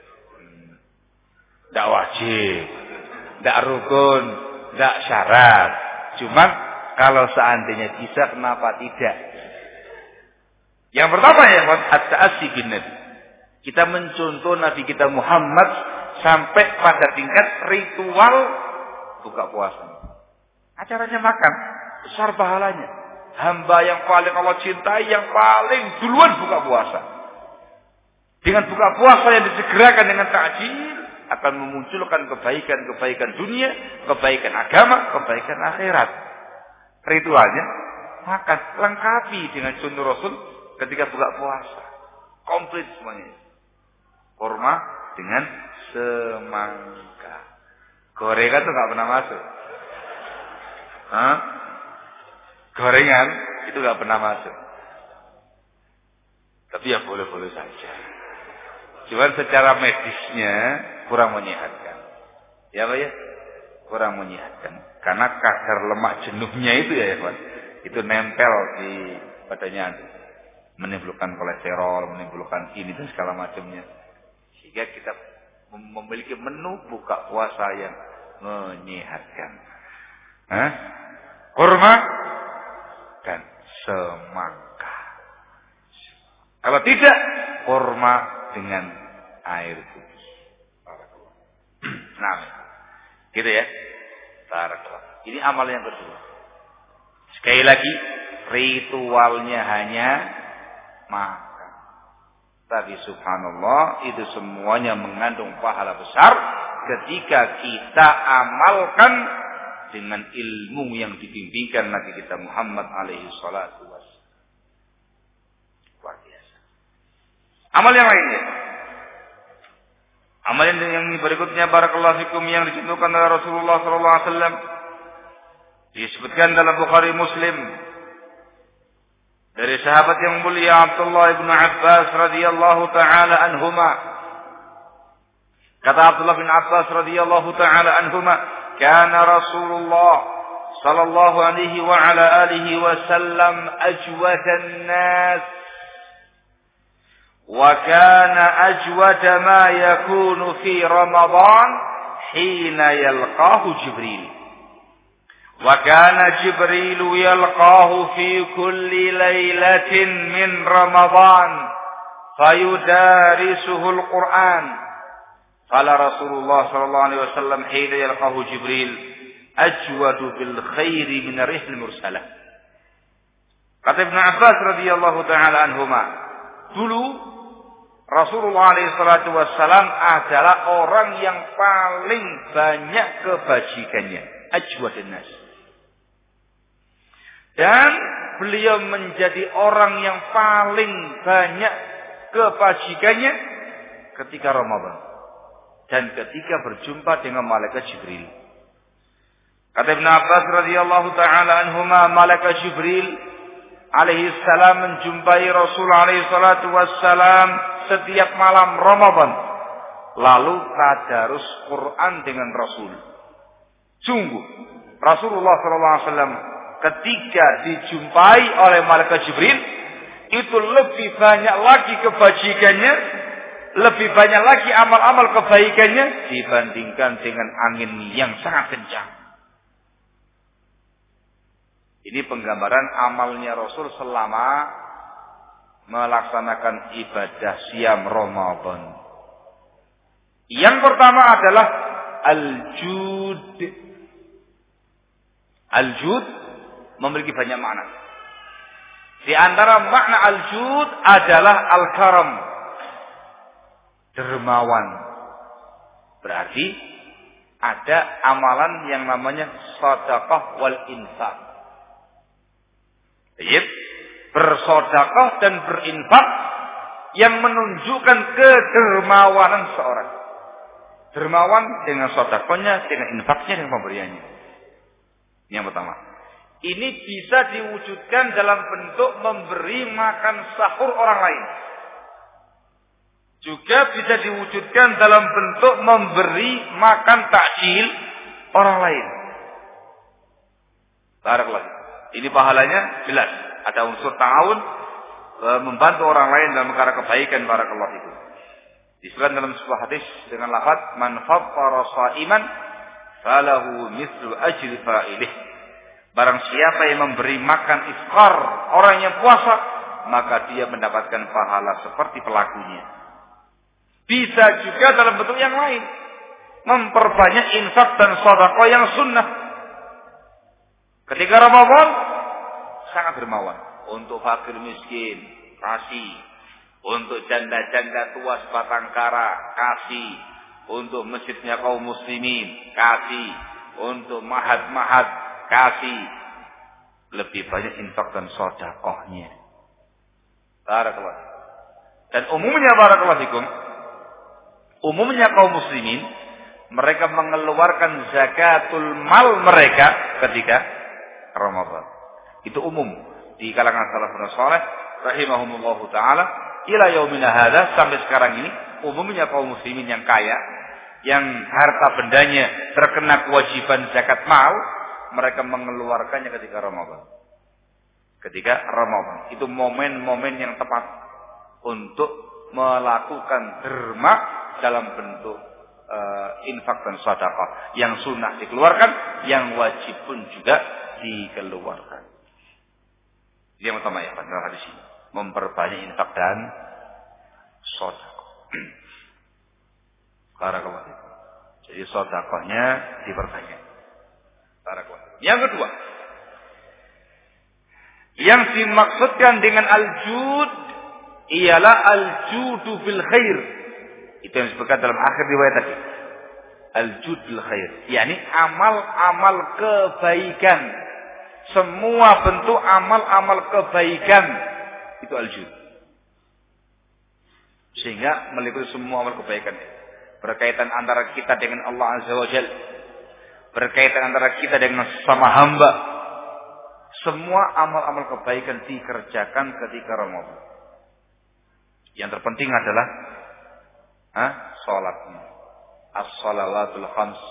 Tidak wajib, tidak rukun, tidak syarat. Cuman kalau seandainya bisa, kenapa tidak? Yang pertama ya, at-ta'assi bin Nabi. Kita mencontoh Nabi kita Muhammad sampai pada tingkat ritual buka puasa. Acaranya makan, besar pahalanya. Hamba yang paling Allah cintai, yang paling duluan buka puasa. Dengan buka puasa yang disegerakan dengan takjil, akan memunculkan kebaikan-kebaikan dunia, kebaikan agama, kebaikan akhirat. Ritualnya makan, lengkapi dengan contoh Rasul ketika buka puasa. Komplit semuanya. Kurma dengan semangka. Gorengan tuh nggak pernah masuk. Hah? Gorengan itu nggak pernah masuk. Tapi ya boleh-boleh saja. Cuman secara medisnya kurang menyehatkan. Ya Pak ya? Kurang menyehatkan. Karena kadar lemak jenuhnya itu ya Pak, itu nempel di badannya, menimbulkan kolesterol, menimbulkan ini dan segala macamnya. Sehingga kita memiliki menu buka puasa yang menyehatkan. Hah? Kurma dan semangka. Kalau tidak, kurma dengan air putih. Nah, gitu ya. Barakallah. Ini amal yang kedua. Sekali lagi, ritualnya hanya makan. Tapi subhanallah, itu semuanya mengandung pahala besar ketika kita amalkan dengan ilmu yang dibimbingkan Nabi kita Muhammad alaihi salatu wassalam. Luar biasa. Amal yang lainnya. Amal yang berikutnya barakallahu fikum yang dicontohkan oleh Rasulullah sallallahu alaihi wasallam disebutkan dalam Bukhari Muslim dari sahabat yang mulia Abdullah bin Abbas radhiyallahu taala anhuma. Kata Abdullah bin Abbas radhiyallahu taala anhuma, kana Rasulullah sallallahu alaihi wa ala alihi wasallam ajwadan nas wa kana ajwada ma yakunu fi Ramadan hina yalqahu Jibril. Wa kana Jibril yalqahu fi kulli lailatin min Ramadan fayudarisuhu al-Qur'an. Qala Rasulullah sallallahu alaihi wasallam hina yalqahu Jibril ajwadu bil khairi min rihil mursalah. Kata Ibnu Abbas radhiyallahu taala anhuma, dulu Rasulullah alaihi salatu wasallam adalah orang yang paling banyak kebajikannya, ajwadun nas. Dan beliau menjadi orang yang paling banyak kebajikannya ketika Ramadan dan ketika berjumpa dengan malaikat Jibril. Kata Ibnu Abbas radhiyallahu taala anhuma, malaikat Jibril alaihi salam menjumpai Rasul alaihi salatu wassalam setiap malam Ramadan, lalu tadarus Quran dengan Rasul. Sungguh Rasulullah sallallahu alaihi wasallam ketika dijumpai oleh malaikat Jibril itu lebih banyak lagi kebajikannya, lebih banyak lagi amal-amal kebaikannya dibandingkan dengan angin yang sangat kencang. Ini penggambaran amalnya Rasul selama melaksanakan ibadah siam Ramadan. Yang pertama adalah al-jud. Al-jud memiliki banyak makna. Di antara makna al-jud adalah al-karam, dermawan. Berarti ada amalan yang namanya sedekah wal infak. Baik, bersedekah dan berinfak yang menunjukkan kedermawanan seorang. Dermawan dengan sedekahnya, dengan infaknya, dengan pemberiannya. Ini yang pertama. Ini bisa diwujudkan dalam bentuk memberi makan sahur orang lain. Juga bisa diwujudkan dalam bentuk memberi makan takjil orang lain. Barakallahu. Ini pahalanya jelas. Ada unsur ta'awun, e, membantu orang lain dalam perkara kebaikan, barakallahu itu. Disebutkan dalam sebuah hadis dengan lafaz man fattara sha'iman falahu mithlu ajri fa'ilih. Barang siapa yang memberi makan iftar orang yang puasa, maka dia mendapatkan pahala seperti pelakunya. Bisa juga dalam bentuk yang lain, memperbanyak infak dan sedekah yang sunnah. Ketika Ramadan sangat dermawan untuk fakir miskin, kasih. Untuk janda-janda tua sebatang kara, kasih. Untuk masjidnya kaum muslimin, kasih. Untuk mahat-mahat, kasih. Lebih banyak infak dan sedekahnya. Barakallahu. Dan umumnya barakallahu fikum, umumnya kaum muslimin mereka mengeluarkan zakatul mal mereka ketika Ramadan. Itu umum di kalangan salafus saleh rahimahumullahu taala ila yaumina hadza, sampai sekarang ini umumnya kaum muslimin yang kaya, yang harta bendanya terkena kewajiban zakat mal, mereka mengeluarkannya ketika Ramadan. Ketika Ramadan itu momen-momen yang tepat untuk melakukan derma dalam bentuk uh, infak dan sedekah. Yang sunnah dikeluarkan, yang wajib pun juga dikeluarkan. Yang pertama ya pada hadis ini, memperbanyak infak dan sedekah. Barakallahu. Jadi sedekahnya diperbanyak. Barakallahu. Yang kedua, yang dimaksudkan dengan al-jud ialah al-judu bil khair. Itu yang disebutkan dalam akhir riwayat tadi. Al-jud bil khair, yakni amal-amal kebaikan. Semua bentuk amal-amal kebaikan itu al-jud. Sehingga meliputi semua amal kebaikan. Berkaitan antara kita dengan Allah Azza wa Jalla, berkaitan antara kita dengan sesama hamba. Semua amal-amal kebaikan dikerjakan ketika Ramadan. Yang terpenting adalah ah, salatnya. As-salawatul khams.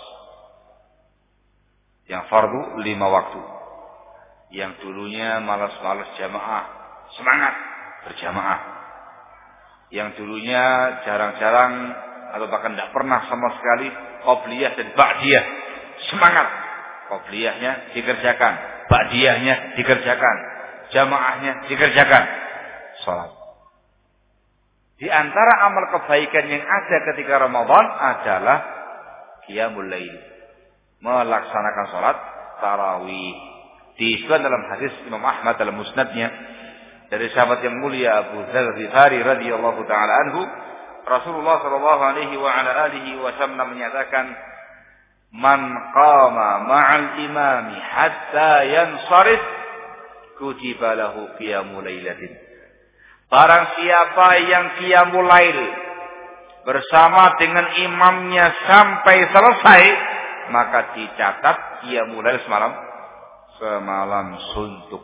Yang fardu lima waktu. Yang dulunya malas-malas jamaah, semangat berjamaah. Yang dulunya jarang-jarang atau bahkan tidak pernah sama sekali qabliyah dan ba'diyah. Semangat. Qabliyahnya dikerjakan, ba'diyahnya dikerjakan, jamaahnya dikerjakan. Salat. Di antara amal kebaikan yang ada ketika Ramadan adalah qiyamul lail. Melaksanakan salat tarawih. Disebutkan dalam hadis Imam Ahmad dalam musnadnya dari sahabat yang mulia Abu Dzar Ghifari radhiyallahu taala anhu, Rasulullah sallallahu alaihi wa ala alihi wasallam menyatakan, "Man qama ma'al imami hatta yansarif, kutiba lahu qiyamul lailatin." Barang siapa yang qiyamul lail bersama dengan imamnya sampai selesai, maka dicatat qiyamul lail semalam semalam suntuk.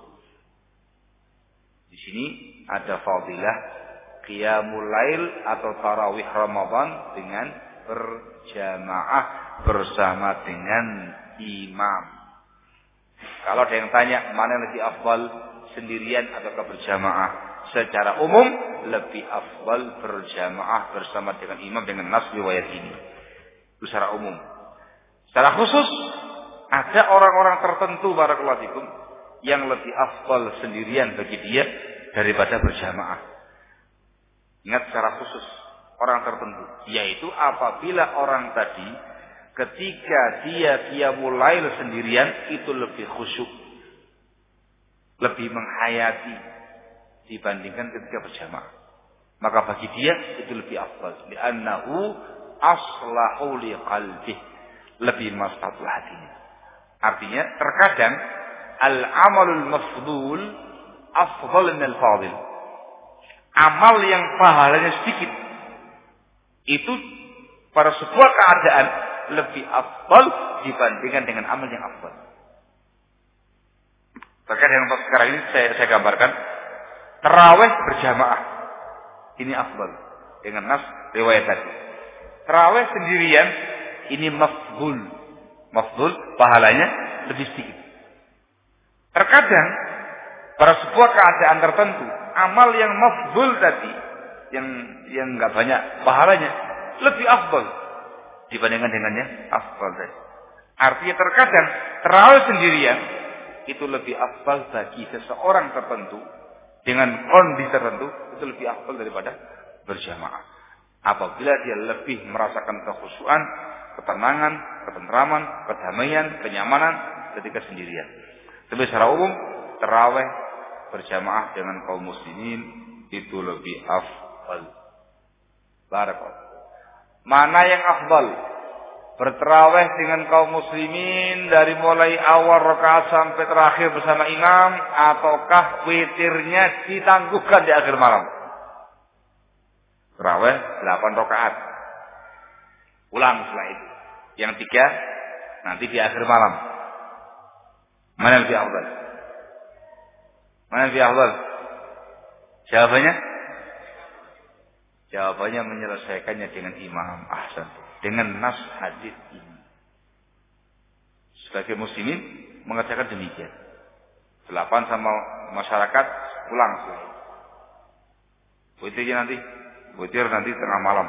Di sini ada fadilah qiyamul lail atau tarawih Ramadan dengan berjamaah bersama dengan imam. Kalau ada yang tanya mana yang lebih afdal, sendirian atau berjamaah, secara umum lebih afdal berjamaah bersama dengan imam dengan nas riwayat ini. Itu secara umum. Secara khusus ada orang-orang tertentu barakallahu fikum yang lebih afdal sendirian bagi dia daripada berjamaah. Ingat secara khusus orang tertentu, yaitu apabila orang tadi ketika dia qiyamul lail sendirian itu lebih khusyuk, lebih menghayati dibandingkan ketika berjamaah. Maka bagi dia itu lebih afdal, li'annahu aslahu liqalbih, lebih maslahatul hatinya. Artinya terkadang al-amalul mafdul afdal min al-fadil. Amal yang pahalanya sedikit itu pada sebuah keadaan lebih afdal dibandingkan dengan amal yang afdal. Terkadang untuk sekarang ini saya, saya gambarkan tarawih berjamaah ini afdal dengan nas riwayat tadi. Tarawih sendirian ini mafdul. Mafdul pahalanya lebih sedikit. Terkadang pada sebuah keadaan tertentu amal yang mafdul tadi yang yang enggak banyak pahalanya lebih afdal dibandingkan dengannya afdal tadi. Artinya terkadang tarawih sendirian itu lebih afdal bagi seseorang tertentu dengan kondisi tertentu itu lebih afdal daripada berjamaah. Apabila dia lebih merasakan kekhusyuan, ketenangan, ketentraman, kedamaian, kenyamanan ketika sendirian. Tapi secara umum tarawih berjamaah dengan kaum muslimin itu lebih afdal. Barakallahu. Mana yang afdal? Bertarawih dengan kaum muslimin dari mulai awal rakaat sampai terakhir bersama imam, ataukah witirnya ditangguhkan di akhir malam? Tarawih delapan rakaat. Ulang setelah itu. Yang tiga nanti di akhir malam. Mana yang lebih afdal? Mana yang lebih afdal? Jawabannya? Jawabannya menyelesaikannya dengan imam. Ahsan. Dengan nas hadis ini. Sebagai muslimin mengatakan demikian. Delapan sama masyarakat pulang setelah itu. Witirnya nanti. Witir nanti tengah malam.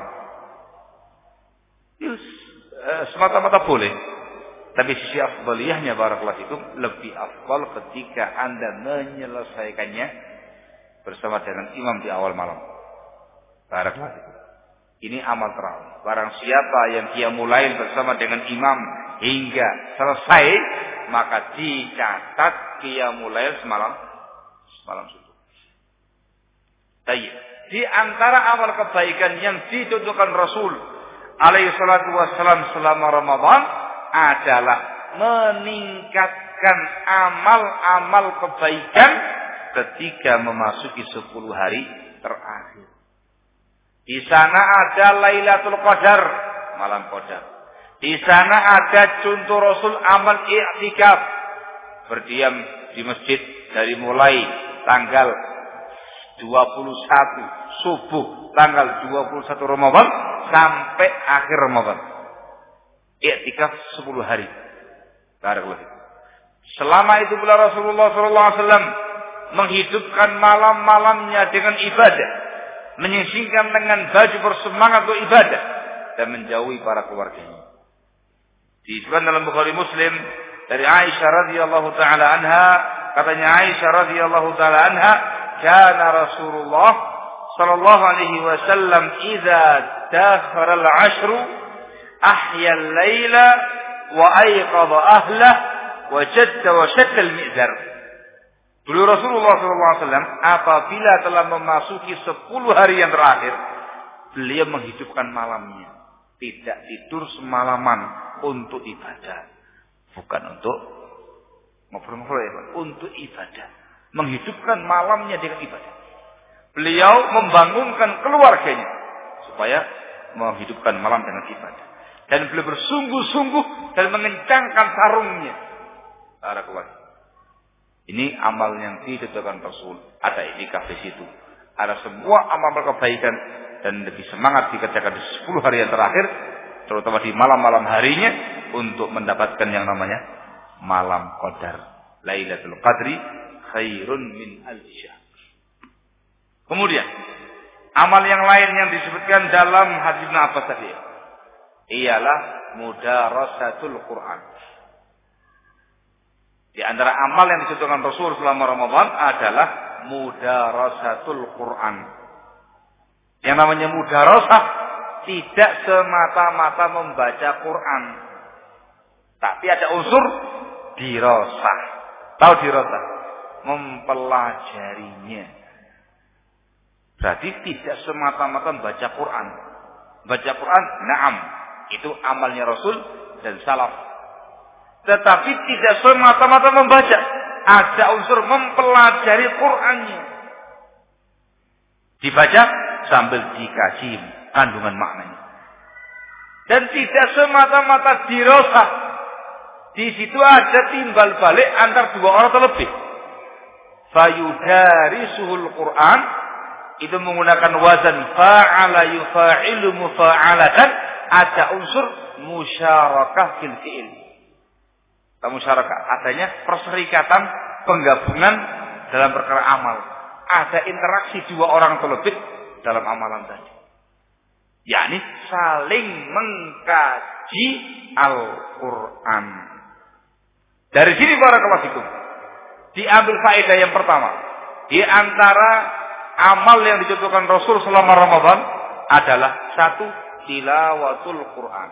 Yus, eh, semata-mata boleh. Tapi sisi afdaliyahnya barakallahu fikum lebih afdal ketika Anda menyelesaikannya bersama dengan imam di awal malam. Barakallahu fikum. Ini amal tarawih. Barang siapa yang qiyamul lail bersama dengan imam hingga selesai, maka dicatat qiyamul lail semalam semalam suntuk. Baik. Di antara amal kebaikan yang dicontohkan Rasul alaihi salatu wassalam selama Ramadan adalah meningkatkan amal-amal kebaikan ketika memasuki sepuluh hari terakhir. Di sana ada Lailatul Qadar, malam Qadar. Di sana ada contoh Rasul amal i'tikaf, berdiam di masjid dari mulai tanggal dua puluh satu subuh tanggal dua puluh satu Ramadan sampai akhir Ramadan. I'tikaf sepuluh hari. Barakallahu. Selama itu pula Rasulullah sallallahu alaihi wasallam menghidupkan malam-malamnya dengan ibadah, menyisingkan dengan baju bersemangat untuk ibadah dan menjauhi para keluarganya. Disebutkan dalam Bukhari Muslim dari Aisyah radhiyallahu taala anha, katanya Aisyah radhiyallahu taala anha, kana Rasulullah sallallahu alaihi wasallam idza dakhara al-'ashru ahya al-laila wa ayqadha ahlah wa jadda wa shadda al-mi'zar. Dulu Rasulullah sallallahu alaihi wasallam apabila telah memasuki sepuluh hari yang terakhir, beliau menghidupkan malamnya, tidak tidur semalaman untuk ibadah, bukan untuk ngobrol-ngobrol ya, untuk ibadah, menghidupkan malamnya dengan ibadah. Beliau membangunkan keluarganya supaya menghidupkan malam dengan ibadah, dan beliau bersungguh-sungguh dan mengencangkan sarungnya para keluarga. Ini amal yang dicontohkan Rasul. Ada itikaf di situ, ada semua amal kebaikan, dan lebih semangat dikerjakan di sepuluh hari yang terakhir, terutama di malam-malam harinya, untuk mendapatkan yang namanya malam qadar. Lailatul Qadri khairun min alfi syahr. Kemudian amal yang lain yang disebutkan dalam hadis Ibnu Abbas tadi ialah mudarasatul Quran. Di antara amal yang dicontohkan Rasul selama Ramadan adalah mudarasatul Quran. Yang namanya mudarasah tidak semata-mata membaca Quran, tapi ada unsur dirasah. Tahu dirasah? Mempelajarinya. Berarti tidak semata-mata membaca Quran. Baca Quran, na'am, itu amalnya Rasul dan salaf. Tetapi tidak semata-mata membaca, ada unsur mempelajari Qur'annya. Dibaca sambil dikaji kandungan maknanya. Dan tidak semata-mata dirasah. Di situ ada timbal balik antar dua orang terlebih. Fayudarisuhul Qur'an, itu menggunakan wazan fa'ala yufa'ilu mufa'alatan, ada unsur musyarakah fil fi'il. Musyarakah, adanya perserikatan, penggabungan dalam perkara amal. Ada interaksi dua orang terlebih dalam amalan tadi. Yakni saling mengkaji Al-Quran. Dari sini barakallahu fikum, diambil faedah yang pertama. Di antara amal yang dicontohkan Rasul selama Ramadan adalah satu, tilawatul Quran.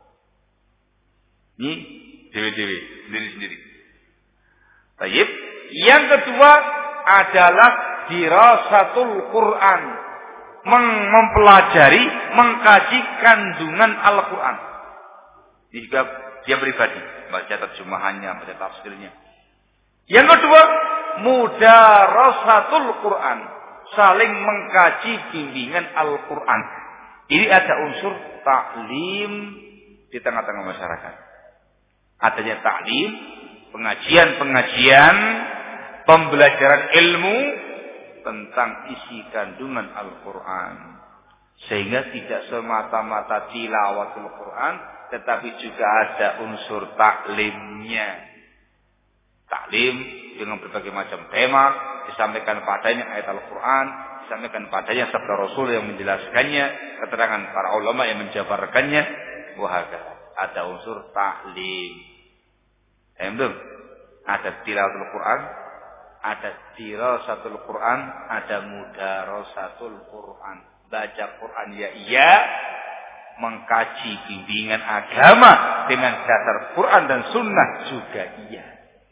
Ini dewi-dewi, sendiri-sendiri. Baik. Yang kedua adalah dirasatul Quran, mempelajari, mengkaji kandungan Al-Quran. Ini juga dia pribadi, baca terjemahannya, baca tafsirnya. Yang kedua, mudarasatul Quran, saling mengkaji bimbingan Al-Quran. Ini ada unsur taklim di tengah-tengah masyarakat. Adanya taklim, pengajian-pengajian, pembelajaran ilmu tentang isi kandungan Al-Quran. Sehingga tidak semata-mata tilawatul Quran, tetapi juga ada unsur taklimnya. Taklim dengan berbagai macam tema, disampaikan padanya ayat Al-Quran, disampaikan padanya sabda Rasul yang menjelaskannya, keterangan para ulama yang menjabarkannya. Wahakala, ada unsur taklim. Belum? Ada tilawatul Quran, ada dirasatul Quran, ada mudarasatul Quran. Baca Quran ya iya, mengkaji bimbingan agama dengan dasar Quran dan Sunnah juga iya.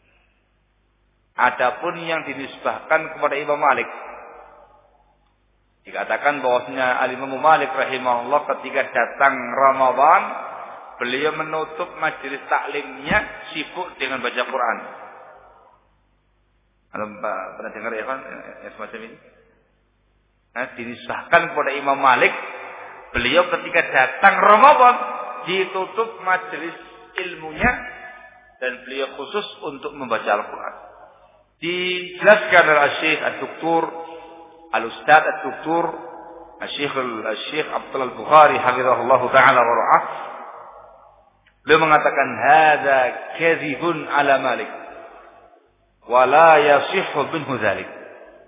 Adapun yang dinisbahkan kepada Imam Malik, dikatakan bahwasanya Al-Imam Malik rahimahullah ketika datang Ramadan, beliau menutup majelis taklimnya sibuk dengan baca Quran. Anda pernah dengar ya kan ya, semacam ini? Nah, dinisbahkan kepada Imam Malik, beliau ketika datang Ramadan ditutup majelis ilmunya dan beliau khusus untuk membaca Al-Quran. Dijelaskan oleh Syekh Ad-Doktor Al-Ustaz Ad-Doktor Syekh Syekh Abdullah Al-Bukhari hafizahullah taala wa ra'ah. Beliau mengatakan hadza kadzibun ala Malik wa la yasihhu minhu dzalik.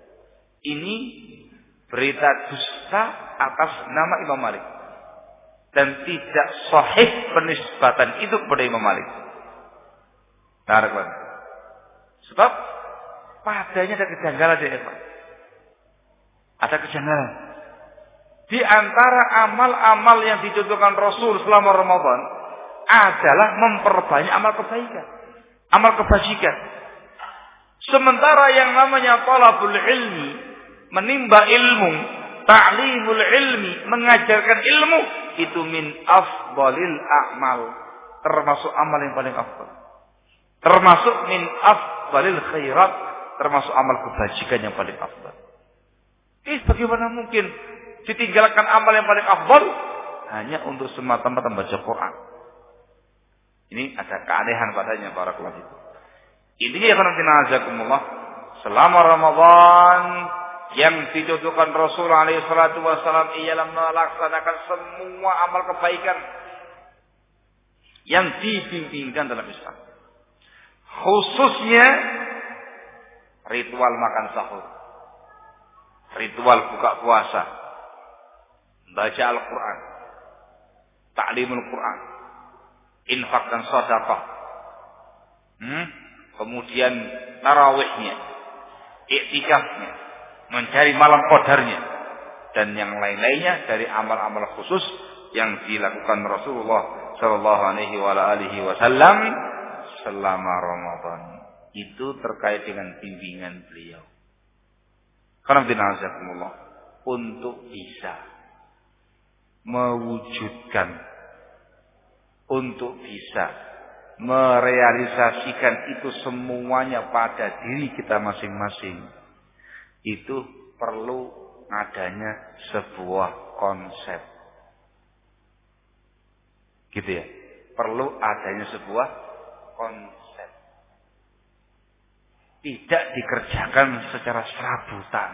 Ini berita dusta atas nama Imam Malik. dan tidak sahih penisbatan itu kepada Imam Malik. Nah, sebab padanya ada kejanggalan di Evan. Ada kejanggalan. Di antara amal-amal yang dicontohkan Rasul selama Ramadan adalah memperbanyak amal kebaikan, amal kebajikan. Sementara yang namanya talabul ilmi, menimba ilmu, ta'limul ilmi, mengajarkan ilmu, itu min afdalil a'mal, termasuk amal yang paling afdal. Termasuk min afdalil khairat, termasuk amal kebajikan yang paling afdal. Eh, bagaimana mungkin ditinggalkan amal yang paling afdal hanya untuk semata-mata membaca Quran? Ini ada keanehan padanya para kelas itu. Intinya ya karena selama Ramadan yang dicontohkan Rasul alaihi salatu wasallam ialah melaksanakan semua amal kebaikan yang dibimbingkan dalam Islam. Khususnya ritual makan sahur, ritual buka puasa, baca Al-Quran, ta'limul Quran, infak dan sedekah, hmm? kemudian tarawihnya, iktikafnya, mencari malam qadarnya, dan yang lain-lainnya dari amal-amal khusus yang dilakukan Rasulullah Shallallahu Alaihi Wasallam selama Ramadan. Itu terkait dengan bimbingan beliau. Karena bina'azakumullah, untuk bisa mewujudkan, untuk bisa merealisasikan itu semuanya pada diri kita masing-masing, itu perlu adanya sebuah konsep. Gitu ya. Perlu adanya sebuah konsep. Tidak dikerjakan secara serabutan.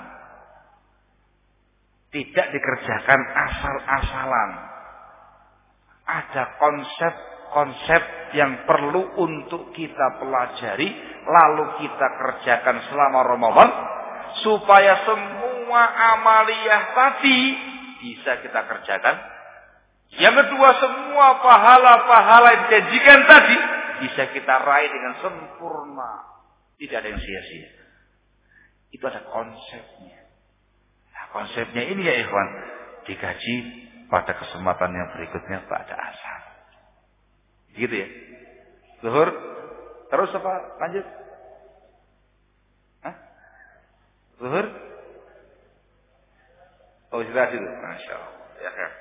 Tidak dikerjakan asal-asalan. Ada konsep-konsep yang perlu untuk kita pelajari, lalu kita kerjakan selama Ramadan, supaya semua amaliyah tadi bisa kita kerjakan. Yang kedua, semua pahala-pahala yang dijanjikan tadi bisa kita raih dengan sempurna. Tidak ada yang sia-sia. Itu ada konsepnya. Nah, konsepnya ini ya ikhwan, dikaji pada kesempatan yang berikutnya pada asar. Gitu ya. Zuhur, terus apa? Lanjut. Hah? Zuhur? Oh, istirahat dulu. Masya Allah. Ya kan.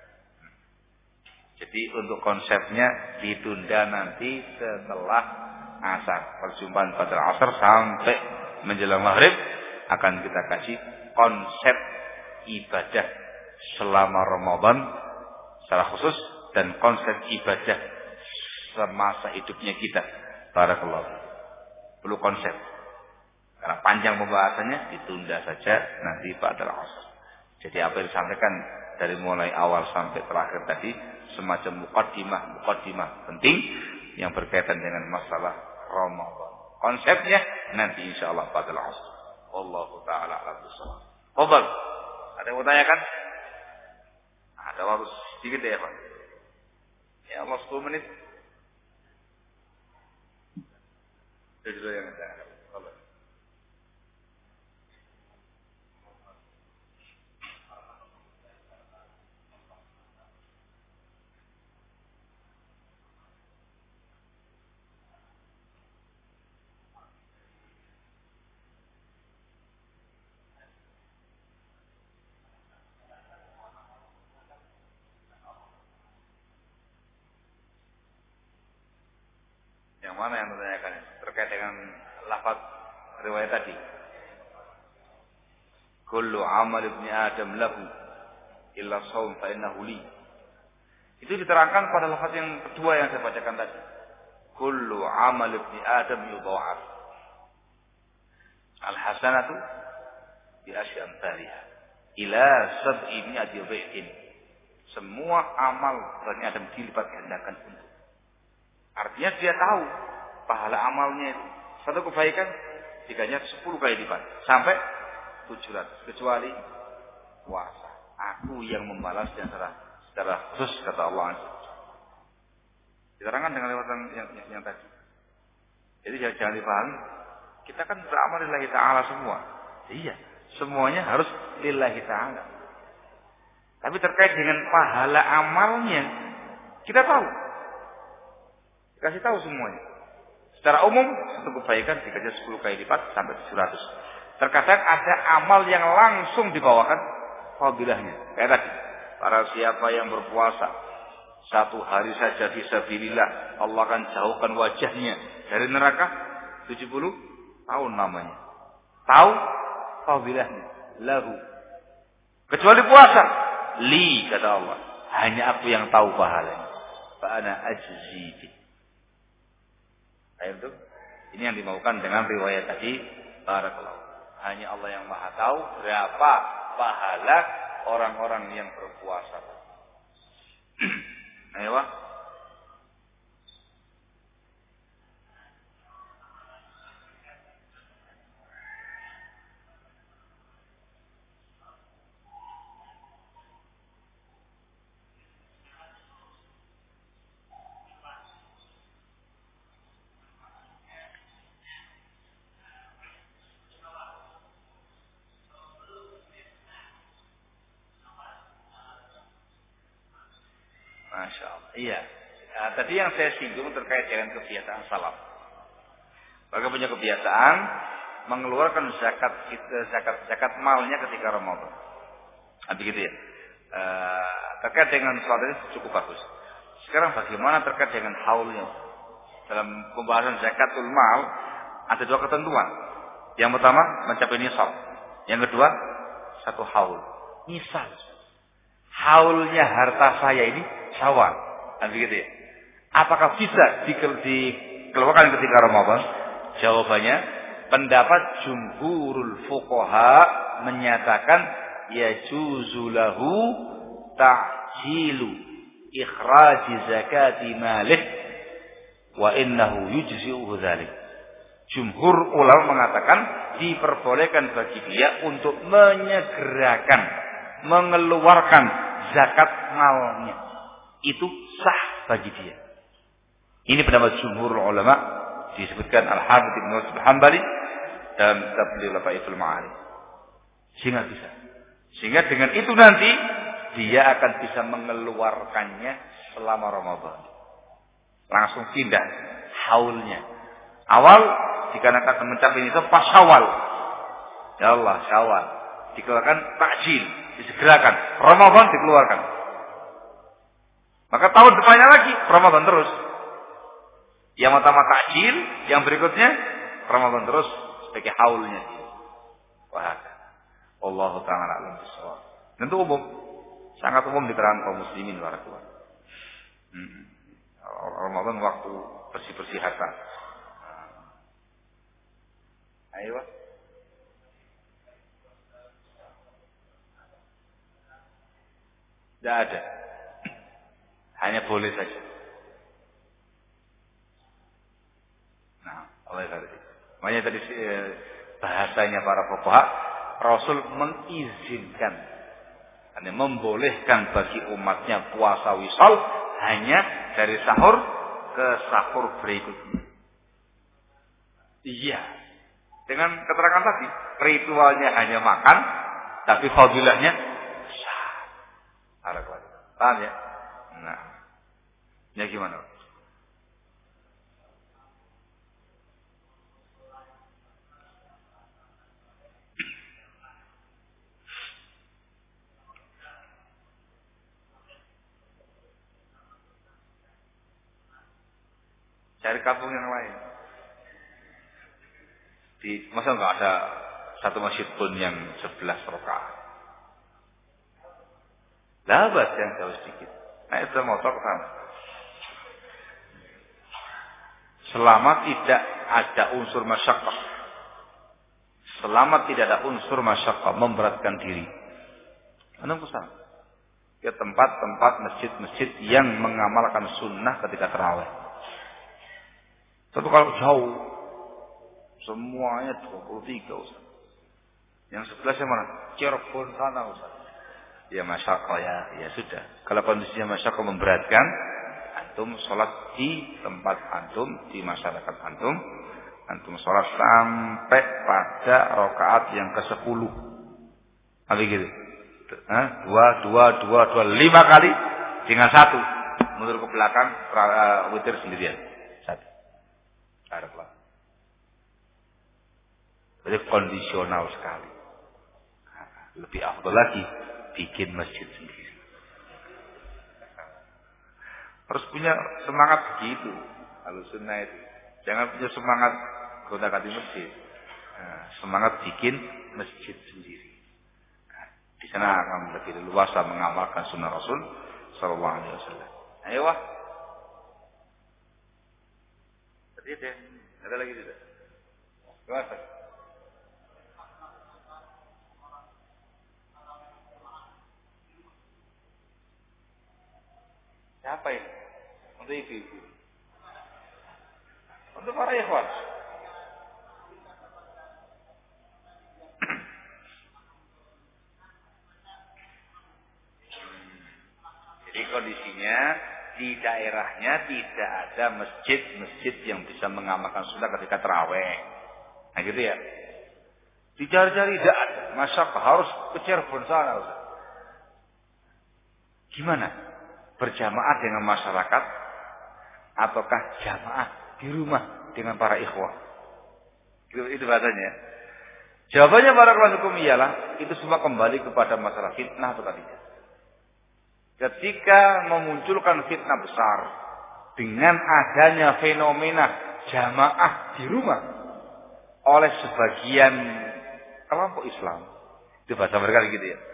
Jadi untuk konsepnya ditunda nanti setelah asar. Perjumpaan pada asar sampai menjelang maghrib akan kita kasih konsep ibadah selama Ramadan secara khusus dan konsep ibadah semasa hidupnya kita. Barakallahu. Perlu konsep. Karena panjang pembahasannya, ditunda saja nanti pada asar. Jadi apa yang disampaikan dari mulai awal sampai terakhir tadi semacam muqaddimah, muqaddimah penting yang berkaitan dengan masalah Ramadan. Konsepnya nanti insyaallah pada asar. Wallahu taala a'lam bishawab. Fadhal. Ada yang mau tanyakan? Ada waktu sedikit ya, Pak. Ya Allah, sepuluh menit. Jadi yang ada. Yang mana yang ditanyakan terkait dengan lafaz riwayat tadi? Kullu amal ibni Adam lahu illa shaum fa innahu li. Itu diterangkan pada lafaz yang kedua yang saya bacakan tadi. Kullu amal ibni Adam yudha'af. Al hasanatu bi asyi amsalha ila sab'i mi'ati dha'fin. Semua amal Bani Adam dilipat gandakan untuk. Artinya dia tahu pahala amalnya itu. Satu kebaikan diganya sepuluh kali lipat. Sampai tujuh ratus. Kecuali puasa. Aku yang membalasnya secara secara khusus kata Allah. Diterangkan dengan lewat yang, yang, yang, yang tadi. Jadi jangan, jangan dipahami. Kita kan beramal lillahi ta'ala semua. Iya, semuanya harus lillahi ta'ala. Tapi terkait dengan pahala amalnya, kita tahu. Dikasih tahu semuanya. Secara umum, satu kebaikan dikasih sepuluh kali lipat sampai tujuh ratus. Terkadang ada amal yang langsung dibawakan fadilahnya. Kayak tadi, para siapa yang berpuasa satu hari saja fisabilillah, Allah akan jauhkan wajahnya dari neraka tujuh puluh tahun namanya. Tahu fadilahnya, lahu. Kecuali puasa, li kata Allah, hanya aku yang tahu pahalanya. Fa ana ajzi. Ayat itu, ini yang dimaukan dengan riwayat tadi. Barakallahu. Hanya Allah yang maha tahu berapa pahala orang-orang yang berpuasa. Ayo. Masya Allah. Iya. Nah, tadi yang saya singgung terkait dengan kebiasaan salaf. Mereka punya kebiasaan mengeluarkan zakat zakat zakat malnya ketika Ramadan. Nah, begitu ya. E, terkait dengan sholat ini cukup bagus. Sekarang bagaimana terkait dengan haulnya? Dalam pembahasan zakatul mal ada dua ketentuan. Yang pertama mencapai nisab. Yang kedua satu haul. Misal haulnya harta saya ini Syawal, kan begitu ya? Apakah bisa dikeluarkan ketika Ramadan? Jawabannya, pendapat jumhurul fuqaha menyatakan yajuzu lahu ta'jilu ikhraji zakati malih wa innahu yujzi'uhu dzalik. Jumhur ulama mengatakan diperbolehkan bagi dia untuk menyegerakan mengeluarkan zakat malnya. Itu sah bagi dia. Ini pendapat jumhur ulama, disebutkan Al-Hafidz Ibnu Hanbali dalam kitab beliau Lataiful Ma'arif. Sehingga bisa. Sehingga dengan itu nanti dia akan bisa mengeluarkannya selama Ramadan. Langsung pindah haulnya. Awal dikarenakan mencapai itu pas Syawal. Ya Allah, Syawal. Dikeluarkan takjil, disegerakan. Ramadan dikeluarkan. Maka tahun depannya lagi Ramadan terus. Yang pertama takjil, yang berikutnya Ramadan terus sebagai haulnya. Wah, Allah Taala alam bisawab. Tentu umum, sangat umum di kalangan kaum muslimin barakallahu. Hmm. Ramadan waktu bersih-bersih harta. Ayo. Tidak ada. Hanya boleh saja. Nah, oleh karena itu. Makanya tadi bahasanya para fuqaha, Rasul mengizinkan, hanya membolehkan bagi umatnya puasa wisal hanya dari sahur ke sahur berikutnya. Iya. Dengan keterangan tadi, ritualnya hanya makan, tapi fadilahnya sah. Paham ya? Nah, ya gimana? Cari kampung yang lain. Di masa nggak ada satu masjid pun yang sebelas rakaat. Labat yang jauh sedikit. Naik ke motor ke sana. Selama tidak ada unsur masyaqqah. Selama tidak ada unsur masyaqqah memberatkan diri. Anda ke sana. Ke tempat-tempat masjid-masjid yang mengamalkan sunnah ketika tarawih. Tapi kalau jauh, semuanya dua puluh tiga Ustaz. Yang sebelasnya mana? Cirebon sana Ustaz. ya masyarakat ya, ya sudah. Kalau kondisinya masyarakat memberatkan, antum sholat di tempat antum, di masyarakat antum, antum sholat sampai pada rakaat yang ke sepuluh. Apa gitu? Hah? Dua, dua, dua, dua, lima kali dengan satu. Mundur ke belakang, uh, witir sendirian. Satu. Barakallah. Jadi kondisional sekali. Lebih afdal lagi bikin masjid sendiri. Harus punya semangat begitu. Ahlussunnah itu. Jangan punya semangat gonta-ganti masjid. Nah, semangat bikin masjid sendiri. Nah, di sana akan lebih leluasa mengamalkan sunnah Rasul sallallahu alaihi wasallam. Ayo wah. Tadi ada, ada lagi tidak? Gimana? Siapa ini? Untuk ibu-ibu. Untuk para ikhwan. Jadi kondisinya di daerahnya tidak ada masjid-masjid yang bisa mengamalkan sunnah ketika tarawih. Nah gitu ya. Dicari-cari tidak ada. Masa harus ke Cirebon sana. Gimana? Berjamaah dengan masyarakat ataukah jamaah di rumah dengan para ikhwah? Itu, itu bahasanya. Jawabannya para kelas hukum ialah itu semua kembali kepada masalah fitnah atau tidak. Ketika memunculkan fitnah besar dengan adanya fenomena jamaah di rumah oleh sebagian kelompok Islam, itu bahasa mereka gitu ya.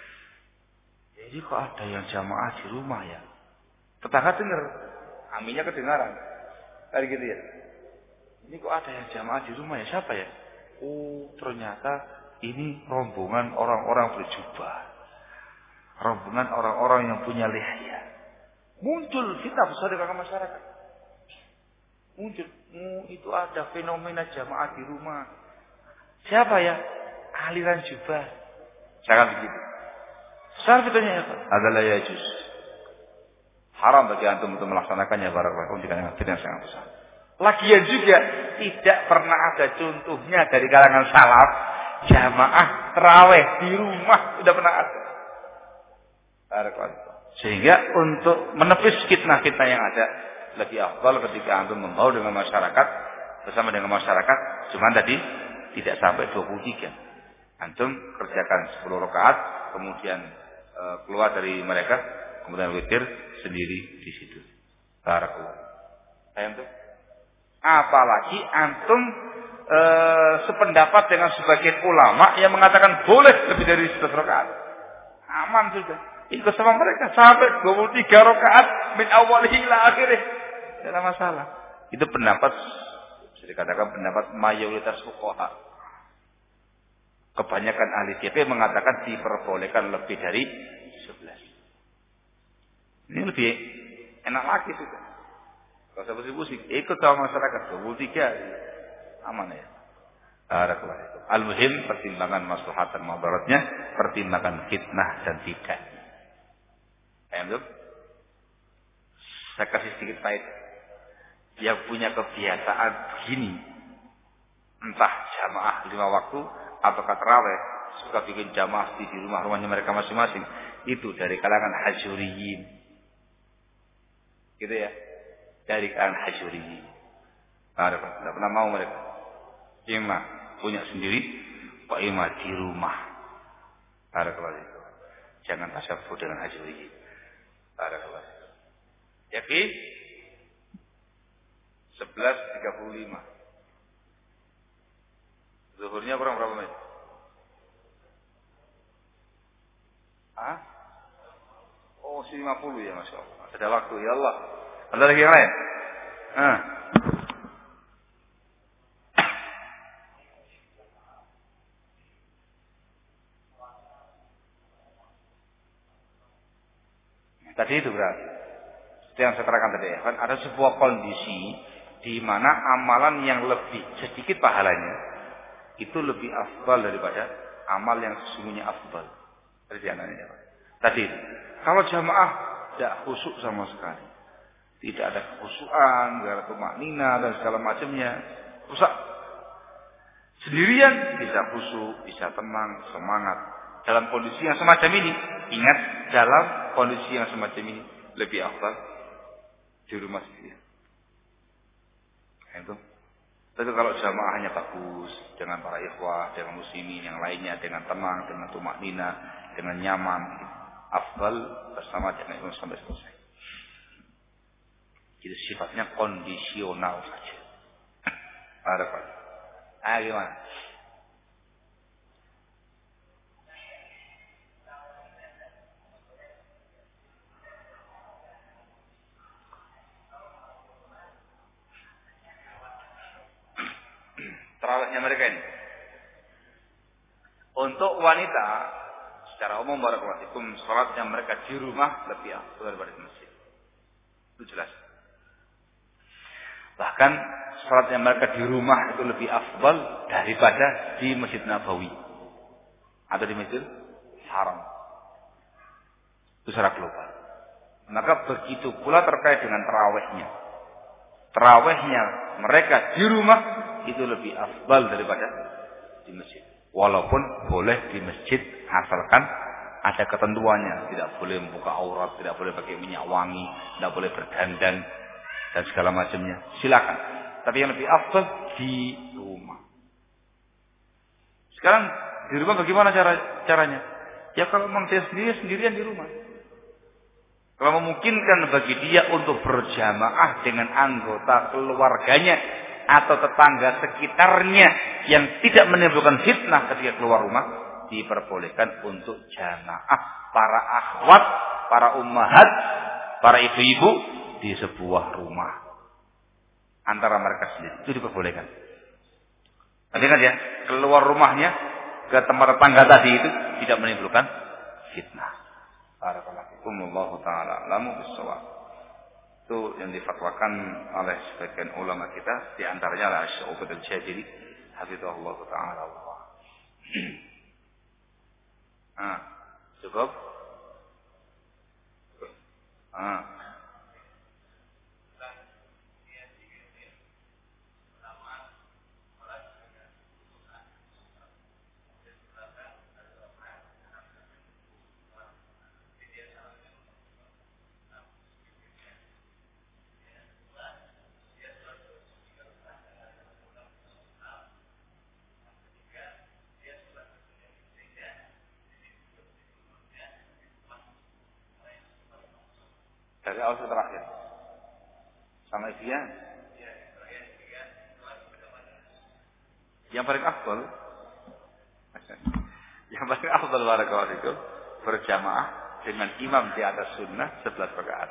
Jadi kok ada yang jamaah di rumah ya? Tetangga dengar, aminnya kedengaran. Kayak gitu ya. Ini kok ada yang jamaah di rumah ya? Siapa ya? Oh, ternyata ini rombongan orang-orang berjubah. Rombongan orang-orang yang punya lihya. Muncul fitnah besar di kalangan masyarakat. Muncul, oh, itu ada fenomena jamaah di rumah. Siapa ya? Aliran jubah. Jangan begitu. Secara fitnahnya apa? Adalah yajuz. Haram bagi antum untuk melaksanakannya barakallahu dengan fitnah yang sangat besar. Lagian juga tidak pernah ada contohnya dari kalangan salaf jamaah tarawih di rumah tidak pernah ada. Barakallahu. Sehingga untuk menepis fitnah-fitnah yang ada lebih afdal ketika antum membawa dengan masyarakat bersama dengan masyarakat cuman tadi tidak sampai dua puluh tiga. Antum kerjakan sepuluh rakaat kemudian e, keluar dari mereka kemudian witir sendiri di situ. Barakallahu. Paham tuh? Apalagi antum e, sependapat dengan sebagian ulama yang mengatakan boleh lebih dari seratus rakaat. Aman sudah. Ikut sama mereka sampai dua puluh tiga rakaat min awalihi ila akhirih. Tidak ada masalah. Itu pendapat bisa dikatakan pendapat mayoritas fuqaha. Kebanyakan ahli fikih mengatakan diperbolehkan lebih dari sebelas. Ini lebih enak lagi sudah. Kalau saya pusing-pusing, ikut sama masyarakat dua puluh tiga. Aman ya. Barakallahu. Al-muhim pertimbangan maslahat dan madaratnya, pertimbangan fitnah dan tidak. Paham tuh? Saya kasih sedikit faedah. Yang punya kebiasaan begini, entah jamaah lima waktu atau tarawih, suka bikin jamaah di rumah rumahnya mereka masing-masing, itu dari kalangan hajuriyin. Gitu ya. Dari kalangan hajuriyin. Nah, tidak pernah mau mereka. Ima punya sendiri, Pak Ima di rumah. Barakallahu. Jangan tasyabuh dengan hajuriyin. Barakallahu. Yakin? sebelas tiga puluh lima. Zuhurnya kurang berapa menit? Hah? Oh, lima puluh ya, Masya Allah. Ada waktu, ya Allah. Ada lagi yang lain? Hah? Tadi itu berarti. Itu yang saya terangkan tadi ya. Kan ada sebuah kondisi di mana amalan yang lebih sedikit pahalanya itu lebih afdal daripada amal yang sesungguhnya afdal. Jadi anaknya. tadi. Kalau jamaah tidak khusyuk sama sekali. Tidak ada kekhusyukan, tidak ada tumaknina dan segala macamnya. Rusak. Sendirian bisa khusyuk, bisa tenang, semangat. Dalam kondisi yang semacam ini, ingat dalam kondisi yang semacam ini lebih afdal di rumah sendiri. Itu. Tapi kalau jamaahnya bagus dengan para ikhwah, dengan muslimin yang lainnya, dengan tenang, dengan tumaknina, dengan nyaman, afdal bersama dengan imam sampai selesai. Jadi sifatnya kondisional saja. Ada apa? Ah gimana? Terawihnya mereka ini. Untuk wanita secara umum barakallahu fikum, salatnya mereka di rumah lebih afdal daripada di masjid. Itu jelas. Bahkan salatnya mereka di rumah itu lebih afdal daripada di Masjid Nabawi atau di Masjid Haram. Itu secara global. Maka begitu pula terkait dengan tarawihnya. Tarawihnya mereka di rumah itu lebih afdal daripada di masjid. Walaupun boleh di masjid asalkan ada ketentuannya, tidak boleh membuka aurat, tidak boleh pakai minyak wangi, tidak boleh berdandan dan segala macamnya. Silakan. Tapi yang lebih afdal di rumah. Sekarang di rumah bagaimana cara caranya? Ya kalau memang dia sendiri sendirian di rumah. Kalau memungkinkan bagi dia untuk berjamaah dengan anggota keluarganya atau tetangga sekitarnya yang tidak menimbulkan fitnah ketika keluar rumah, diperbolehkan untuk jamaah para akhwat, para ummahat, para ibu-ibu di sebuah rumah antara mereka sendiri. Itu diperbolehkan. Nanti kan ya, keluar rumahnya ke tempat tetangga tadi itu tidak menimbulkan fitnah. Barakallahu taala lamu bisawab. Itu yang difatwakan oleh sebagian ulama kita, di antaranya adalah Syu'bah al-Jadili, hafizahullah taala. Ah, cukup? Ah. Dari awal terakhir sama dia yang paling afdal yang paling afdal barakallahu fikum berjamaah dengan imam di atas sunnah sebelas rakaat.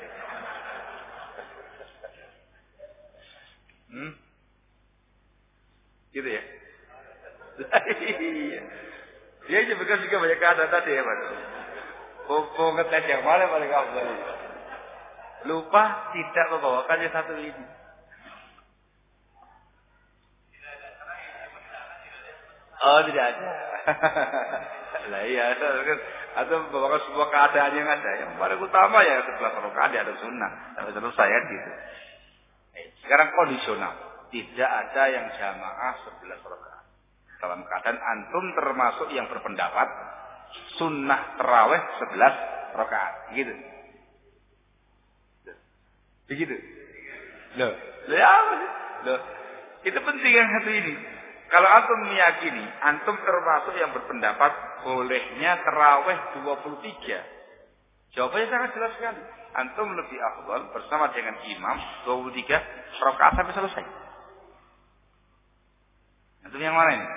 Hmm? Gitu ya? Dia juga juga banyak keadaan tadi ya Pak. Popo ngetes yang mana paling afdal? Lupa tidak membawakan yang satu ini. Oh tidak ada. Lah iya, atau membawakan sebuah keadaan yang ada. Yang paling utama ya sebelah rakaat di atas sunnah. Sampai selesai gitu. Sekarang kondisional, tidak ada yang jamaah sebelas rakaat. Dalam keadaan antum termasuk yang berpendapat sunnah tarawih sebelas rakaat, gitu. Begitu. Loh, loh ya apa sih? Loh, itu penting yang satu ini. Kalau antum meyakini, antum termasuk yang berpendapat bolehnya tarawih dua puluh tiga. Jawabannya sangat jelas sekali. Antum lebih afdal bersama dengan imam dua puluh tiga rakaat sampai selesai. Antum yang mana ini?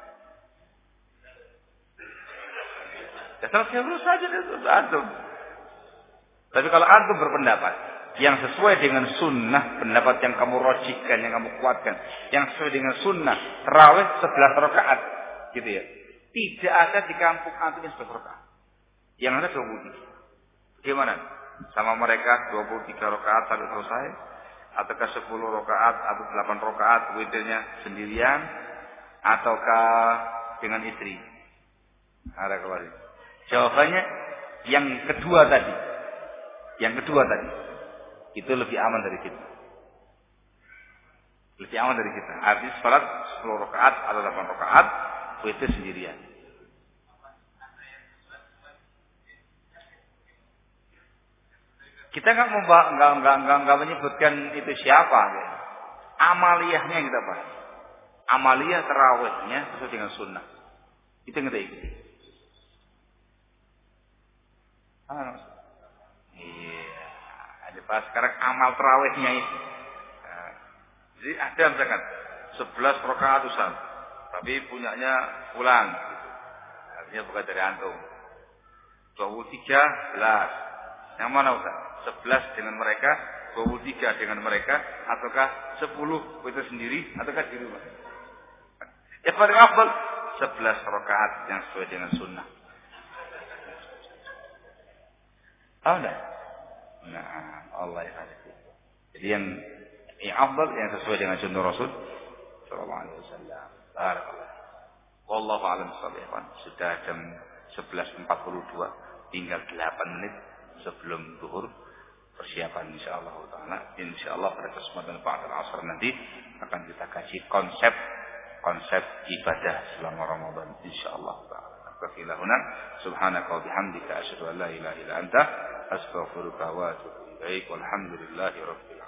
Ya selesai dulu saja itu antum. Tapi kalau antum berpendapat yang sesuai dengan sunnah, pendapat yang kamu rojihkan, yang kamu kuatkan, yang sesuai dengan sunnah, tarawih sebelas rakaat, gitu ya. Tidak ada di kampung antum yang sebelas rakaat. Yang ada dua puluh tiga. Gimana? Sama mereka dua puluh tiga rakaat sampai selesai, ataukah sepuluh rakaat atau delapan rakaat witirnya sendirian, ataukah dengan istri? Ada kembali. Jawabannya Yang kedua tadi, yang kedua tadi, itu lebih aman dari kita. Lebih aman dari kita. Artinya salat sepuluh rakaat atau delapan rakaat, itu sendirian. Kita nggak mau nggak nggak nggak nggak menyebutkan itu siapa. Ya. Amaliyahnya yang kita bahas. Amaliyah tarawihnya sesuai dengan sunnah. Itu yang kita ikuti. Ah, iya. Ada bahas sekarang amal tarawihnya itu. Nah, jadi ada misalkan sebelas rakaat Ustaz, tapi punyanya pulang. Gitu. Artinya bukan dari antum. dua puluh tiga belas. Yang mana Ustaz? sebelas dengan mereka, dua puluh tiga dengan mereka, ataukah sepuluh itu sendiri, ataukah di rumah? Ya paling afdal sebelas rakaat yang sesuai dengan sunnah. Oh enggak? Nah, Allah ya kasih. Jadi yang yang afdal yang sesuai dengan sunnah Rasul sallallahu alaihi wasallam. Barakallah. Wallahu a'lam bishawab. Sudah jam sebelas empat puluh dua, tinggal delapan menit sebelum zuhur. Persiapan insyaallah taala. Insyaallah pada kesempatan ba'da asar nanti akan kita kaji konsep konsep ibadah selama Ramadan insyaallah taala. Kafilahuna subhanaka wa bihamdika asyhadu an la ilaha illa anta astaghfiruka wa atubu ilaik. Walhamdulillahirabbil